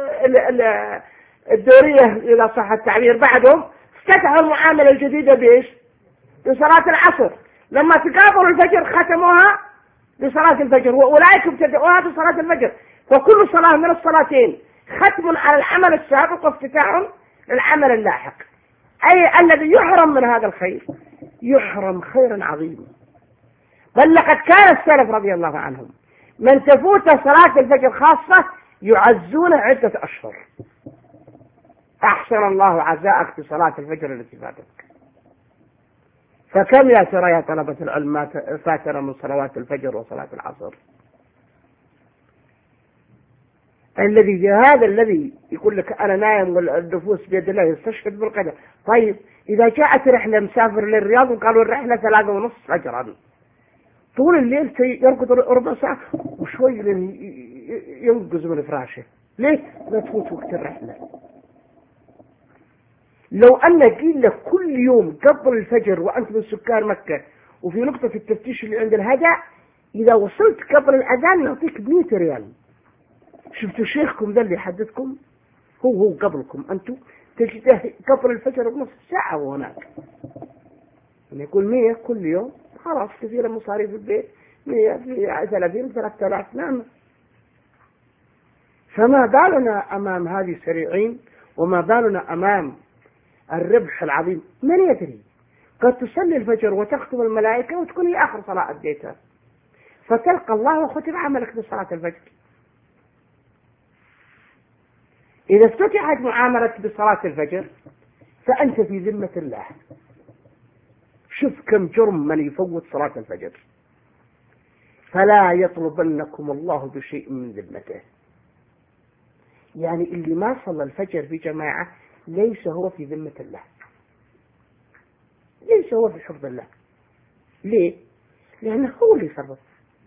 الدورية إذا صح التعبير بعدهم، افتتحوا المعاملة الجديدة بإيش؟ بصلاة العصر. لما تقابلوا الفجر ختموها بصلاة الفجر، وأولئك ابتدأوها بصلاة الفجر. فكل صلاة من الصلاتين ختم على العمل السابق وافتتاح للعمل اللاحق. أي الذي يحرم من هذا الخير يحرم خيرا عظيما. بل لقد كان السلف رضي الله عنهم من تفوت صلاة الفجر خاصة يعزون عدة أشهر. أحسن الله عزاءك بصلاة الفجر التي فاتتك. فكم يا ترى يا طلبة العلم فاتنا من صلوات الفجر وصلاة العصر؟ هذا الذي يقول لك أنا نايم والنفوس بيد الله يستشهد بالقدر. طيب إذا جاءت رحلة مسافر للرياض وقالوا الرحلة 3:30 فجرا، طول الليل يرقد ربع ساعة وشوي ينقز من فراشه، ليه؟ لا تفوت وقت الرحلة. لو أن قيل لك كل يوم قبل الفجر وأنت من سكان مكة وفي نقطة التفتيش اللي عند الهدى، إذا وصلت قبل الأذان يعطيك 100 ريال. شفتوا شيخكم ذا اللي يحدثكم هو قبلكم، أنتم تجده قبل الفجر بنصف ساعة وهناك. يقول 100 كل يوم، خلاص كثيرا مصاريف البيت 100 في 30 3000 نعم. فما بالنا أمام هذه سريعين، وما بالنا أمام الربح العظيم. من يدري قد تصلي الفجر وتختم الملائكة وتكون هي آخر صلاة أديتها، فتلقى الله وختم عملك بصلاة الفجر. إذا افتتحت معاملتك بصلاة الفجر فأنت في ذمة الله. شوف كم جرم من يفوت صلاة الفجر. فلا يطلبنكم الله بشيء من ذمته. يعني اللي ما صلى الفجر في جماعة ليس هو في ذمة الله، ليس هو في حفظ الله. ليه؟ لأنه هو اللي يصرف.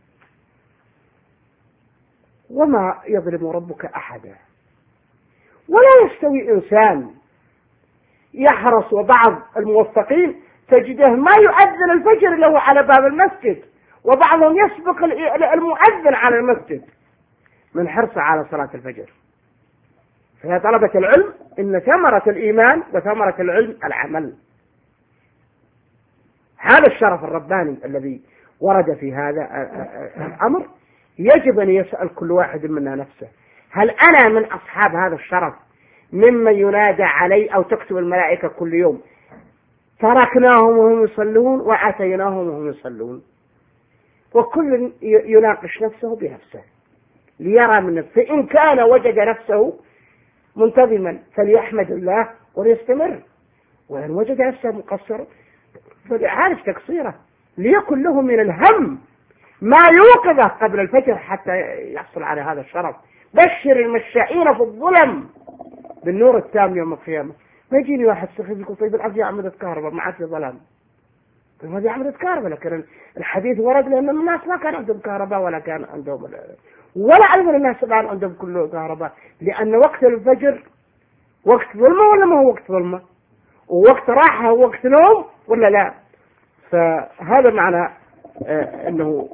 وما يظلم ربك أحدا. ولا يستوي إنسان يحرص، وبعض الموفقين تجده ما يؤذن الفجر له على باب المسجد، وبعضهم يسبق المؤذن على المسجد من حرصه على صلاة الفجر. فيا طلبة العلم، إن ثمرة الإيمان وثمرة العلم العمل. هذا الشرف الرباني الذي ورد في هذا الأمر يجب أن يسأل كل واحد منا نفسه: هل أنا من أصحاب هذا الشرف ممن ينادى علي أو تكتب الملائكة كل يوم تركناهم وهم يصلون وأتيناهم وهم يصلون؟ وكل يناقش نفسه بنفسه. ليرى منك، فإن كان وجد نفسه منتظما فليحمد الله وليستمر، وإن وجد نفسه مقصرا فليعرف تقصيره، ليكن له من الهم ما يوقظه قبل الفجر حتى يحصل على هذا الشرف. بشر المشائين في الظلم بالنور التام يوم القيامة. ما يجيني واحد سخيف يقول طيب العبد عمدة كهرباء ما عاد في ظلام، طيب هذه عمدة كهرباء، لكن الحديث ورد لأن الناس ما كان عندهم كهرباء ولا كان عندهم ولا أيضا الناس الآن عندهم كله كهرباء، لأن وقت الفجر وقت ظلمة ولا ما هو وقت ظلمة، ووقت راحة ووقت نوم ولا لا. فهذا معنى أنه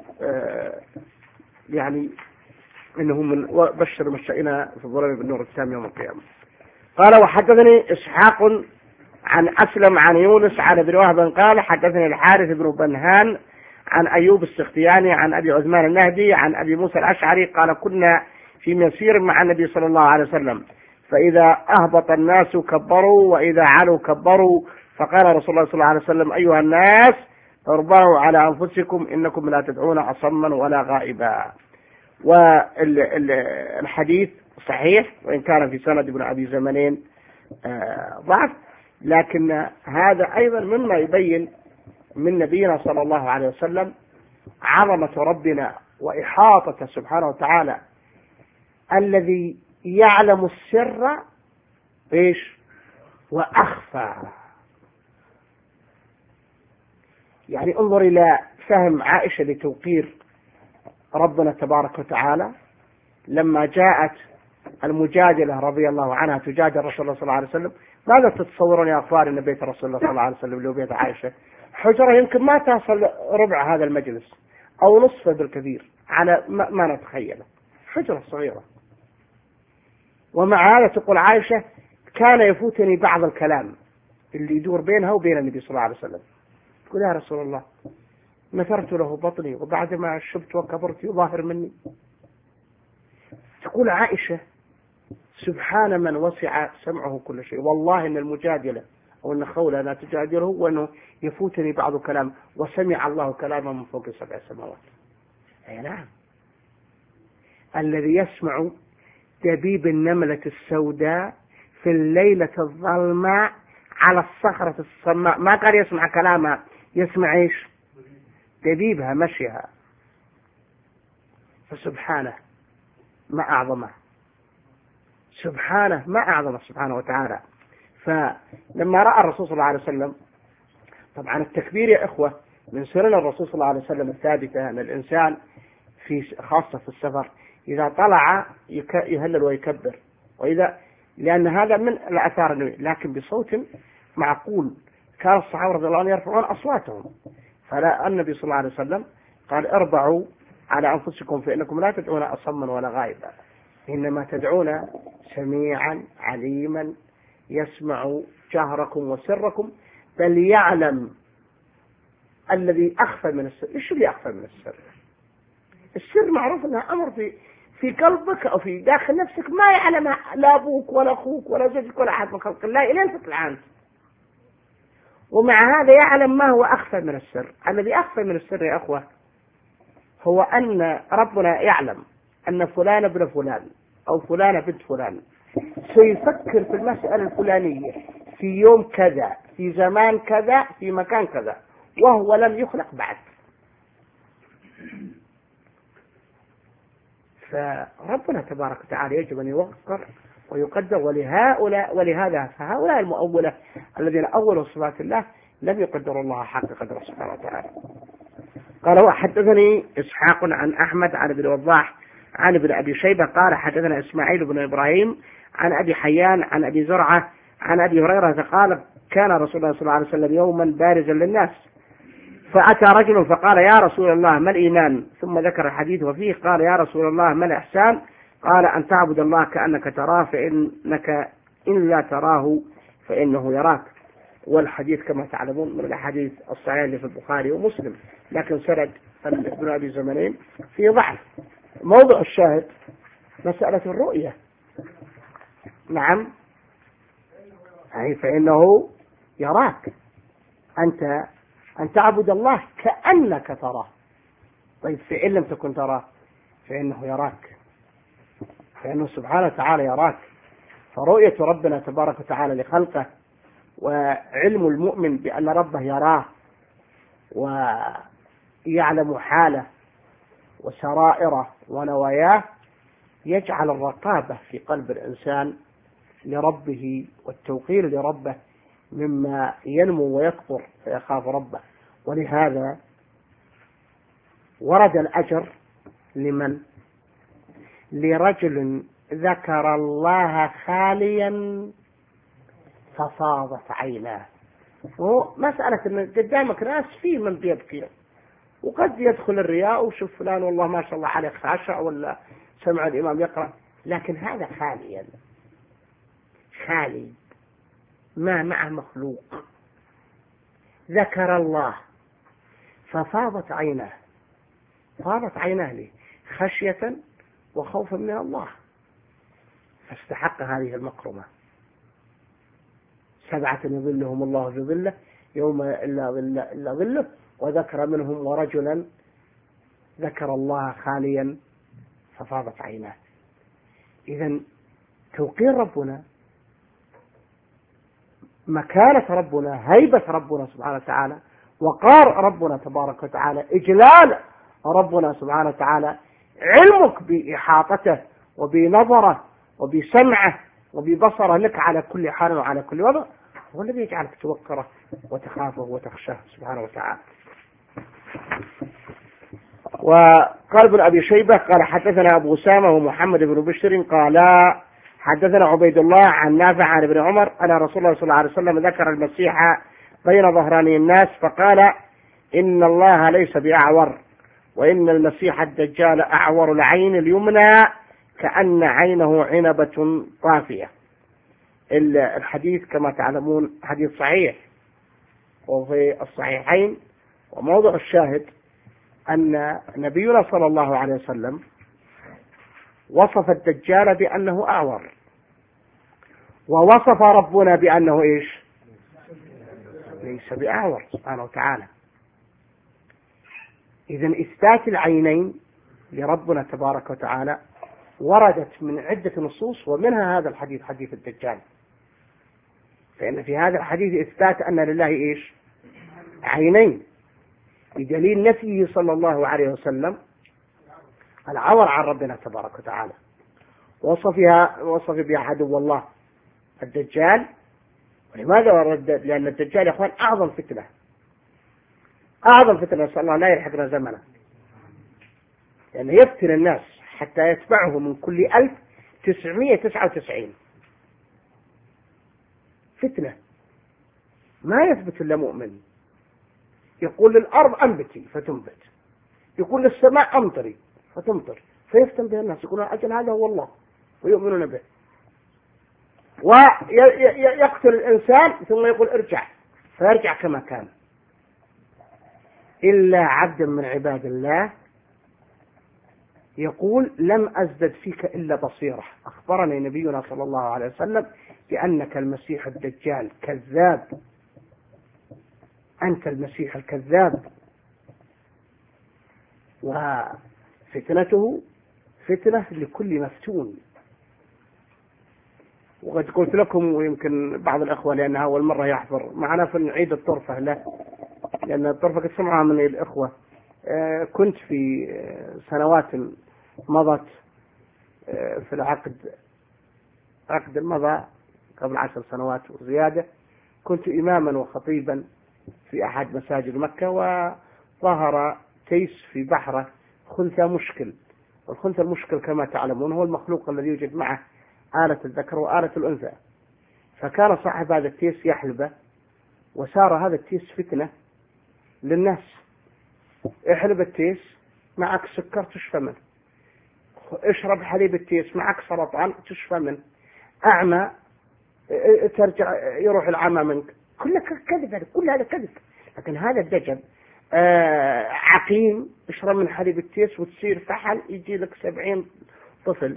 يعني أنه من بشر مشائنا في الظلم بالنور التام يوم القيامة. قال وحدثني إسحاق عن أسلم عن يونس عن ابن وهب قال حدثني الحارث بن بنهان عن أيوب السختياني عن أبي عثمان النهدي عن أبي موسى الأشعري قال كنا في مسير مع النبي صلى الله عليه وسلم فإذا أهبط الناس كبروا وإذا علوا كبروا، فقال رسول الله صلى الله عليه وسلم أيها الناس اربعوا على أنفسكم إنكم لا تدعون أصما ولا غائبا. والحديث صحيح وإن كان في سند ابن أبي زمنين ضعف، لكن هذا أيضا مما يبين من نبينا صلى الله عليه وسلم عظمة ربنا وإحاطة سبحانه وتعالى الذي يعلم السر إيش وأخفى. يعني انظر إلى فهم عائشة لتوقير ربنا تبارك وتعالى لما جاءت المجادلة رضي الله عنها تجادل رسول الله صلى الله عليه وسلم. ماذا تتصورون يا أخوان أن بيت رسول الله صلى الله عليه وسلم اللي هو بيت عائشة حجرة يمكن ما تصل ربع هذا المجلس أو نصفه بالكثير على ما نتخيله، حجرة صغيرة. ومع هذا تقول عائشة كان يفوتني بعض الكلام اللي يدور بينها وبين النبي صلى الله عليه وسلم. تقول يا رسول الله نثرت له بطني وبعد ما شبت وكبرت يظاهر مني. تقول عائشة سبحان من وسع سمعه كل شيء، والله إن المجادلة أو أن خولة لا تجادله وأنه يفوتني بعض كلام وسمع الله كلاما من فوق 7 سماوات. أي نعم، الذي يسمع دبيب النملة السوداء في الليلة الظلماء على الصخرة الصماء، ما قال يسمع كلامها، يسمع إيش؟ دبيبها مشيها. فسبحانه ما أعظمه، سبحانه ما أعظمه سبحانه وتعالى. فلما رأى الرسول صلى الله عليه وسلم، طبعا التكبير يا إخوة من سنن الرسول صلى الله عليه وسلم الثابتة أن الإنسان في خاصة في السفر إذا طلع يهلل ويكبر، وإذا لأن هذا من الآثار النبوية، لكن بصوت معقول. كان الصحابة رضي الله عنهم يرفعون أصواتهم، فلا النبي صلى الله عليه وسلم قال اربعوا على أنفسكم فإنكم لا تدعون أصما ولا غائبا، إنما تدعون سميعا عليما يسمع جهركم وسركم بل يعلم الذي أخفى من السر. إيش اللي أخفى من السر؟ السر معروف أنها أمر في قلبك أو في داخل نفسك ما يعلم لا أبوك ولا أخوك ولا زوجك ولا أحد من خلق الله إلين تطلع أنت. ومع هذا يعلم ما هو أخفى من السر. الذي أخفى من السر يا أخوة هو أن ربنا يعلم أن فلان ابن فلان أو فلانة بنت فلان سيفكر في المسألة الفلانية في يوم كذا في زمان كذا في مكان كذا وهو لم يخلق بعد. فربنا تبارك وتعالى يجب أن يوقر ويقدر، ولهذا فهؤلاء المؤولة الذين أولوا صفات الله لم يقدروا الله حق قدره سبحانه وتعالى. قال وحدثني إسحاق عن أحمد عن ابن وضاح عن ابن أبي شيبة قال حدثنا إسماعيل بن إبراهيم عن أبي حيان عن أبي زرعة عن أبي هريرة قال كان رسول الله صلى الله عليه وسلم يوما بارزا للناس فأتى رجل فقال يا رسول الله ما الإيمان، ثم ذكر الحديث وفيه قال يا رسول الله ما الإحسان، قال أن تعبد الله كأنك تراه فإنك إن لا تراه فإنه يراك. والحديث كما تعلمون من الأحاديث الصحيحة اللي في البخاري ومسلم، لكن سند ابن أبي زمنين في ضعف. موضع الشاهد مسألة الرؤية. نعم، أي فإنه يراك، أنت أن تعبد الله كأنك تراه. طيب فإن لم تكن تراه فإنه يراك. لأنه سبحانه وتعالى يراك. فرؤية ربنا تبارك وتعالى لخلقه وعلم المؤمن بأن ربه يراه ويعلم حاله وسرائره ونواياه يجعل الرقابة في قلب الإنسان لربه والتوقير لربه مما ينمو ويكبر فيخاف ربه. ولهذا ورد الأجر لمن؟ لرجل ذكر الله خاليا ففاضت عيناه. ومسألة أن قدامك ناس فيه من بيبكي، وقد يدخل الرياء وشوف فلان والله ما شاء الله عليه خاشع ولا سمع الإمام يقرأ، لكن هذا خاليا خالي ما معه مخلوق، ذكر الله ففاضت عيناه. فاضت عيناه ليه؟ خشية وخوفا من الله، فاستحق هذه المكرمة. 7 يظلهم الله في ظله يوم إلا ظله، وذكر منهم ورجلا ذكر الله خاليا ففاضت عيناه. إذن توقير ربنا، مكانة ربنا، هيبة ربنا سبحانه وتعالى، وقار ربنا تبارك وتعالى، إجلال ربنا سبحانه وتعالى، علمك بإحاطته وبنظره وبسمعه وببصره لك على كل حال وعلى كل وضع، هو الذي يجعلك توقره وتخافه وتخشاه سبحانه وتعالى. وقال ابن أبي شيبة قال حدثنا أبو أسامة ومحمد بن بشر قال حدثنا عبيد الله عن نافع عن ابن عمر أن رسول الله صلى الله عليه وسلم ذكر المسيح بين ظهراني الناس فقال إن الله ليس بأعور، وإن المسيح الدجال أعور العين اليمنى كأن عينه عنبة طافية. الحديث كما تعلمون حديث صحيح وفي الصحيحين، وموضوع الشاهد أن نبينا صلى الله عليه وسلم وصف الدجال بأنه أعور، ووصف ربنا بأنه إيش؟ ليس بأعور سبحانه وتعالى. إذن إثبات العينين لربنا تبارك وتعالى وردت من عدة نصوص، ومنها هذا الحديث حديث الدجال. فإن في هذا الحديث إثبات أن لله إيش؟ عينين، بدليل نفيه صلى الله عليه وسلم العور عن ربنا تبارك وتعالى، وصف بها عدو الله الدجال. ولماذا ورد؟ لأن الدجال يا أخوان أعظم فتنة، أعظم فتنة، نسأل الله لا يلحقنا زمنه، لأنه يفتن الناس حتى يتبعه من كل 1999 فتنة، ما يثبت إلا مؤمن. يقول للأرض أنبتي فتنبت، يقول للسماء أمطري فتمطر، فيفتن به الناس يقولون أجل هذا هو الله ويؤمنون به. ويقتل الإنسان ثم يقول ارجع، فيرجع كما كان. إلا عبدا من عباد الله يقول لم أزدد فيك إلا بصيرة، أخبرني نبينا صلى الله عليه وسلم بأنك المسيح الدجال كذاب، أنت المسيح الكذاب. وفتنته فتنة لكل مفتون. وقد قلت لكم ويمكن بعض الأخوة لأنها أول مرة يحضر معنا في عيد الطرفة له، لأن الطرفة قد سمعها من الإخوة. كنت في سنوات مضت في العقد مضى قبل 10 سنوات وزيادة، كنت إماما وخطيبا في أحد مساجد مكة، وظهر تيس في بحره خنثى مشكل. والخنثى المشكل كما تعلمون هو المخلوق الذي يوجد معه آلة الذكر وآلة الأنثى. فكان صاحب هذا التيس يحلبه، وصار هذا التيس فتنة للناس. احلب التيس معك سكر تشفى منه، اشرب حليب التيس معك سرطان تشفى منه، أعمى ترجع يروح العمى منك، كل كذب، كل هذا كذب. لكن هذا الدجل عقيم، اشرب من حليب التيس وتصير فحل يجي لك 70 طفل.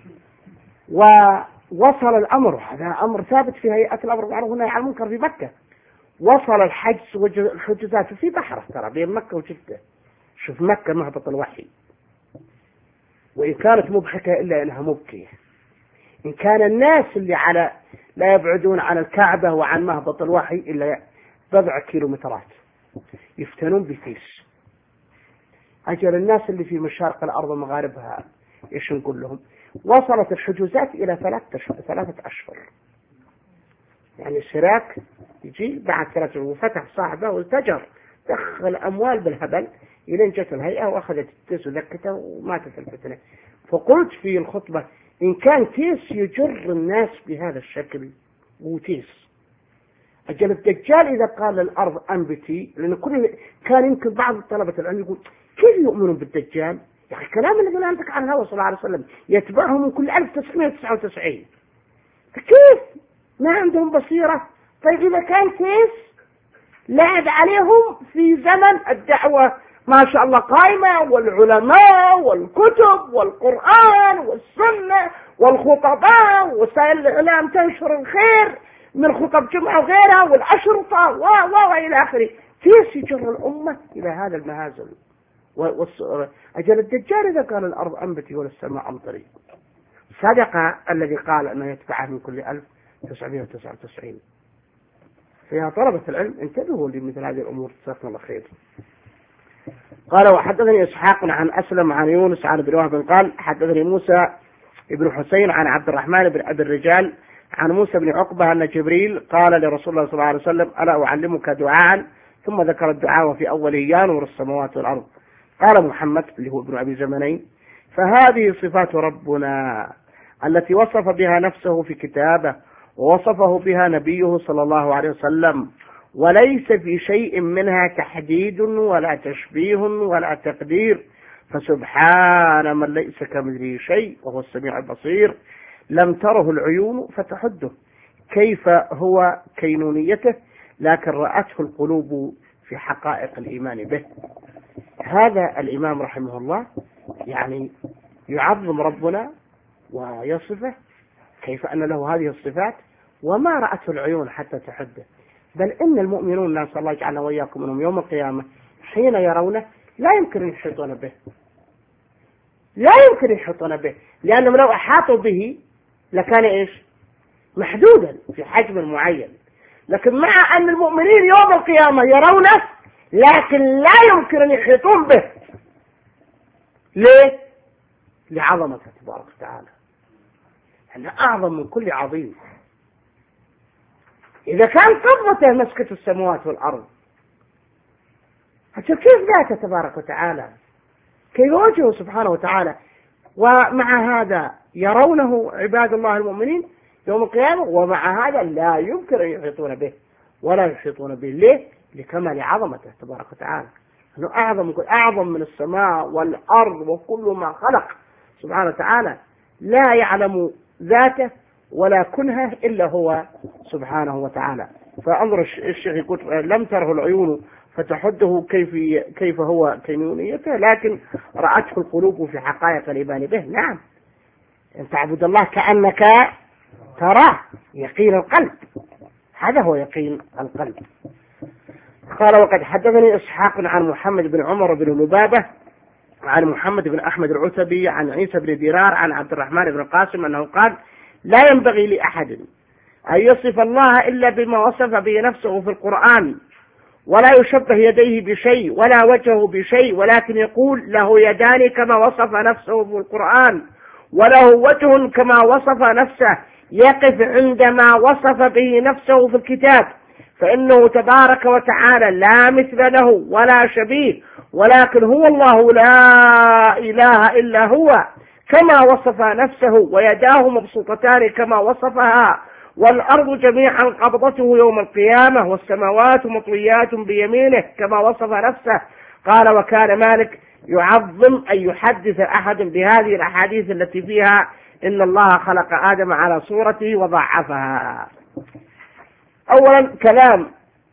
ووصل الأمر، هذا أمر ثابت في هيئة الأمر بالمعروف والنهي عن المنكر في مكة، وصل الحجز والحجزات في بحره ترى بين مكة وجدة. شوف مكة مهبط الوحي، وإن كانت مضحكة إلا أنها مبكية. إن كان الناس اللي لا يبعدون عن الكعبة وعن مهبط الوحي إلا 7 كيلومترات يفتنون بفيس. أجل الناس اللي في مشارق الأرض ومغاربها إيش نقول لهم؟ وصلت الحجوزات إلى 3 أشهر. يعني الشراك يجي بعد 3 أشهر وفتح صاحبه وتجر دخل أموال بالهبل إلى جت الهيئة وأخذت التيس وذكته وماتت الفتنة. فقلت في الخطبة إن كان تيس يجر الناس بهذا الشكل وتيس، أجل الدجال إذا قال الأرض أنبتي، لأن كان يمكن بعض طلبة العلم يقول كيف يؤمنون بالدجال؟ يعني الكلام اللي قال عن الهوى صلى الله عليه وسلم يتبعهم من كل 1999، فكيف ما عندهم بصيرة؟ طيب إذا كان تيس لعب عليهم في زمن الدعوة ما شاء الله قائمة، والعلماء والكتب والقرآن والسنة والخطباء وسائل الإعلام تنشر الخير من خطب جمعة وغيرها والأشرطة وإلى آخره، كيف يجر الأمة إلى هذا المهازل؟ أجل الدجال إذا قال الأرض أنبتي والسماء أمطري صدق الذي قال أنه يتبعه من كل 1999. فيا طلبة العلم انتبهوا لمثل هذه الأمور، جزاكم الله خير. قال وحدثني إسحاق عن أسلم عن يونس عن ابن وهب قال حدثني موسى ابن حسين عن عبد الرحمن بن أبي الرجال عن موسى بن عقبة أن جبريل قال لرسول الله صلى الله عليه وسلم ألا أعلمك دعاء، ثم ذكر الدعاء في أوله يا نور السماوات والأرض. قال محمد اللي هو ابن أبي زمنين فهذه صفات ربنا التي وصف بها نفسه في كتابه ووصفه بها نبيه صلى الله عليه وسلم، وليس في شيء منها تحديد ولا تشبيه ولا تقدير، فسبحان من ليس كمثله شيء وهو السميع البصير، لم تره العيون فتحده كيف هو كينونيته، لكن رأته القلوب في حقائق الإيمان به. هذا الإمام رحمه الله يعني يعظم ربنا ويصفه كيف أن له هذه الصفات وما رأته العيون حتى تحده، بل إن المؤمنون نسأل الله يجعلنا وإياكم منهم يوم القيامة حين يرونه لا يمكن يحيطون به، لا يمكن يحيطون به، لأنهم لو أحاطوا به لكان إيش؟ محدودا في حجم معين. لكن مع أن المؤمنين يوم القيامة يرونه لكن لا يمكن أن يحيطون به. ليه؟ لعظمته تبارك وتعالى، أنه أعظم من كل عظيم. إذا كان قبضته مسكة السماوات والأرض، كيف ذاته تبارك وتعالى؟ كيف وجهه سبحانه وتعالى؟ ومع هذا يرونه عباد الله المؤمنين يوم القيامة، ومع هذا لا يمكن أن يحيطون به ولا يحيطون به. ليه؟ لكمال عظمته تبارك وتعالى، أنه أعظم من السماء والأرض وكل ما خلق سبحانه وتعالى، لا يعلم ذاته ولا كنهه إلا هو سبحانه وتعالى. فأنظر الشيخ يقول لم تره العيون فتحده كيف هو كينونيته، لكن رأته القلوب في حقائق الإيمان به. نعم، أن تعبد الله كأنك تراه، يقين القلب، هذا هو يقين القلب. قال وقد حدثني إسحاق عن محمد بن عمر بن لبابة عن محمد بن أحمد العتبي عن عيسى بن ديرار عن عبد الرحمن بن القاسم أنه قال لا ينبغي لأحد أن يصف الله إلا بما وصف به نفسه في القرآن، ولا يشبه يديه بشيء ولا وجهه بشيء، ولكن يقول له يدان كما وصف نفسه في القرآن، وله وجه كما وصف نفسه، يقف عندما وصف به نفسه في الكتاب، فإنه تبارك وتعالى لا مثل له ولا شبيه، ولكن هو الله لا إله إلا هو كما وصف نفسه، ويداه مبسوطتان كما وصفها، والأرض جميعا قبضته يوم القيامة، والسماوات مطويات بيمينه كما وصف نفسه. قال وكان مالك يعظم أن يحدث أحد بهذه الأحاديث التي فيها إن الله خلق آدم على صورته وضعفها. أولا كلام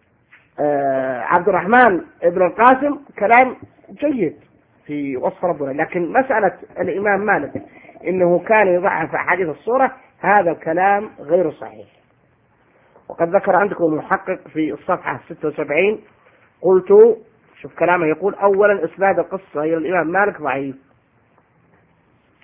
عبد الرحمن ابن القاسم كلام جيد في وصف ربنا، لكن مسألة الإمام مالك إنه كان يضعف أحاديث الصورة هذا الكلام غير صحيح. وقد ذكر عندكم المحقق في الصفحة 76 قلت شوف كلامه يقول أولا إسناد القصة إلى الإمام مالك ضعيف،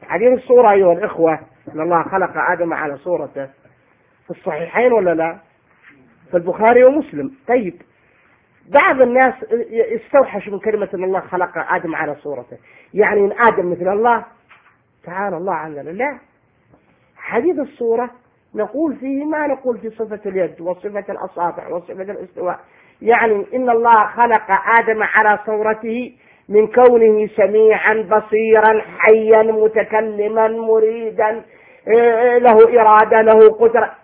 حديث الصورة أيها الإخوة أن الله خلق آدم على صورته في الصحيحين ولا لا؟ في البخاري ومسلم. طيب بعض الناس يستوحش من كلمة أن الله خلق آدم على صورته، يعني أن آدم مثل الله، تعالى الله عنا. لا، حديث الصورة نقول فيه ما نقول في صفة اليد وصفة الأصابع وصفة الاستواء، يعني إن الله خلق آدم على صورته من كونه سميعا بصيرا حيا متكلما مريدا له إرادة له قدرة.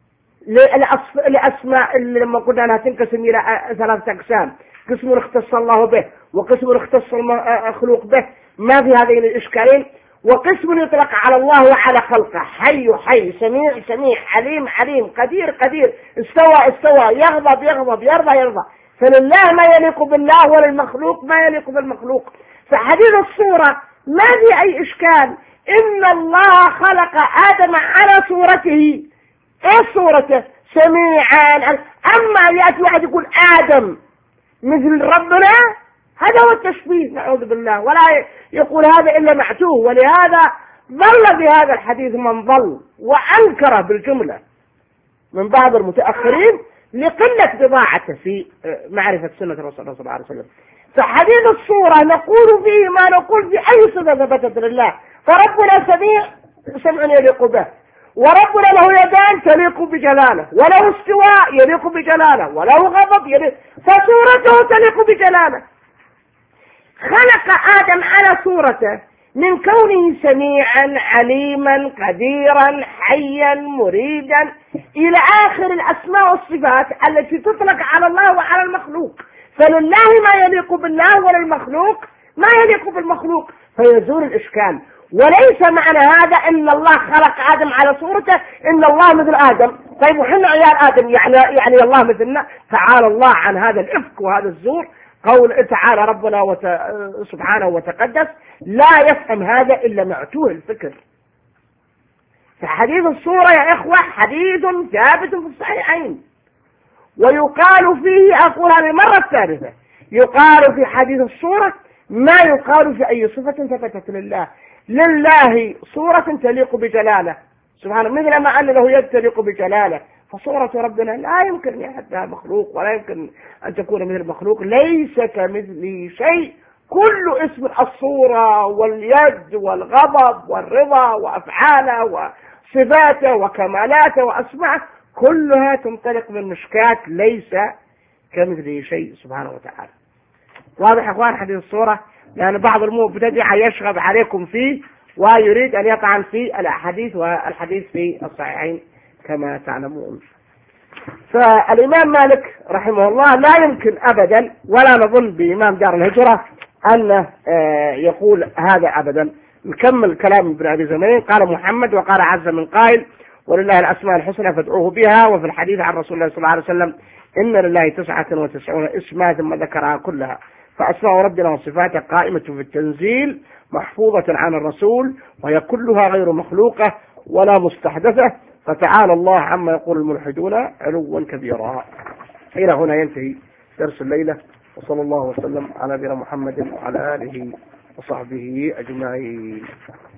الأسماء اللي لما قلنا أنها تنقسم إلى 3 أقسام، قسم اختص الله به وقسم اختص المخلوق به، ما في هذين الإشكالين، وقسم يطلق على الله وعلى خلقه، حي حي، سميع سميع، عليم عليم، قدير قدير، استوى استوى، يغضب يغضب، يرضى يرضى. فلله ما يليق بالله وللمخلوق ما يليق بالمخلوق. فحديث الصورة ما في أي إشكال، إن الله خلق آدم على صورته. ايه صورته؟ سميعا. اما يأتي واحد يقول آدم مثل ربنا، هذا هو التشبيه نعوذ بالله، ولا يقول هذا إلا معتوه. ولهذا ضل بهذا الحديث من ضل وأنكره بالجملة من بعض المتأخرين لقلة بضاعته في معرفة سنة الرسول صلى الله عليه وسلم. فحديث الصورة نقول فيه ما نقول في أي صفة ثبتت لله. فربنا سمع يليق به، وربنا له يدان تليق بجلاله، وله استواء يليق بجلاله، وله غضب يليق، فصورته تليق بجلاله. خلق آدم على صورته من كونه سميعا عليما قديرا حيا مريدا إلى آخر الأسماء والصفات التي تطلق على الله وعلى المخلوق. فلله ما يليق بالله وللمخلوق ما يليق بالمخلوق، فيزول الإشكال. وليس معنى هذا ان الله خلق آدم على صورته ان الله مثل آدم. طيب وحنا عيال آدم يعني الله مثلنا؟ تعالى الله عن هذا الإفك وهذا الزور. قول تعالى ربنا سبحانه وتقدس لا يفهم هذا إلا معتوه الفكر. فحديث الصورة يا إخوة حديث ثابت في الصحيحين، ويقال فيه، أقول هذه المرة الثالثة، يقال في حديث الصورة ما يقال في أي صفة ثبتت لله. لله صورة تليق بجلاله سبحانه، مثل ما أن له يد تليق بجلاله، فصورة ربنا لا يمكن أن يحدها مخلوق ولا يمكن أن تكون مثل المخلوق. ليس كمثله شيء. كل اسم الصورة واليد والغضب والرضا وأفعاله وصفاته وكمالاته وأسماءه كلها تنطلق من مشكات ليس كمثله شيء سبحانه وتعالى. واضح أخوان حديث الصورة؟ لأن بعض المبتدع يشغب عليكم فيه ويريد أن يطعن في الأحاديث والحديث في الصحيحين كما تعلمون. فالإمام مالك رحمه الله لا يمكن أبدا ولا نظن بإمام دار الهجرة أنه يقول هذا أبدا. نكمل كلام ابن أبي زمانين. قال محمد وقال عز من قائل ولله الأسماء الحسنى فادعوه بها. وفي الحديث عن رسول الله صلى الله عليه وسلم إن لله 99 اسما ثم ذكرها كلها. فأسماء ربنا وصفاته قائمة في التنزيل محفوظة عن الرسول، وهي كلها غير مخلوقة ولا مستحدثة. فتعالى الله عما يقول الملحدون علوا كبيرا. إلى هنا ينتهي درس الليلة، وصلى الله وسلم على نبينا محمد وعلى آله وصحبه أجمعين.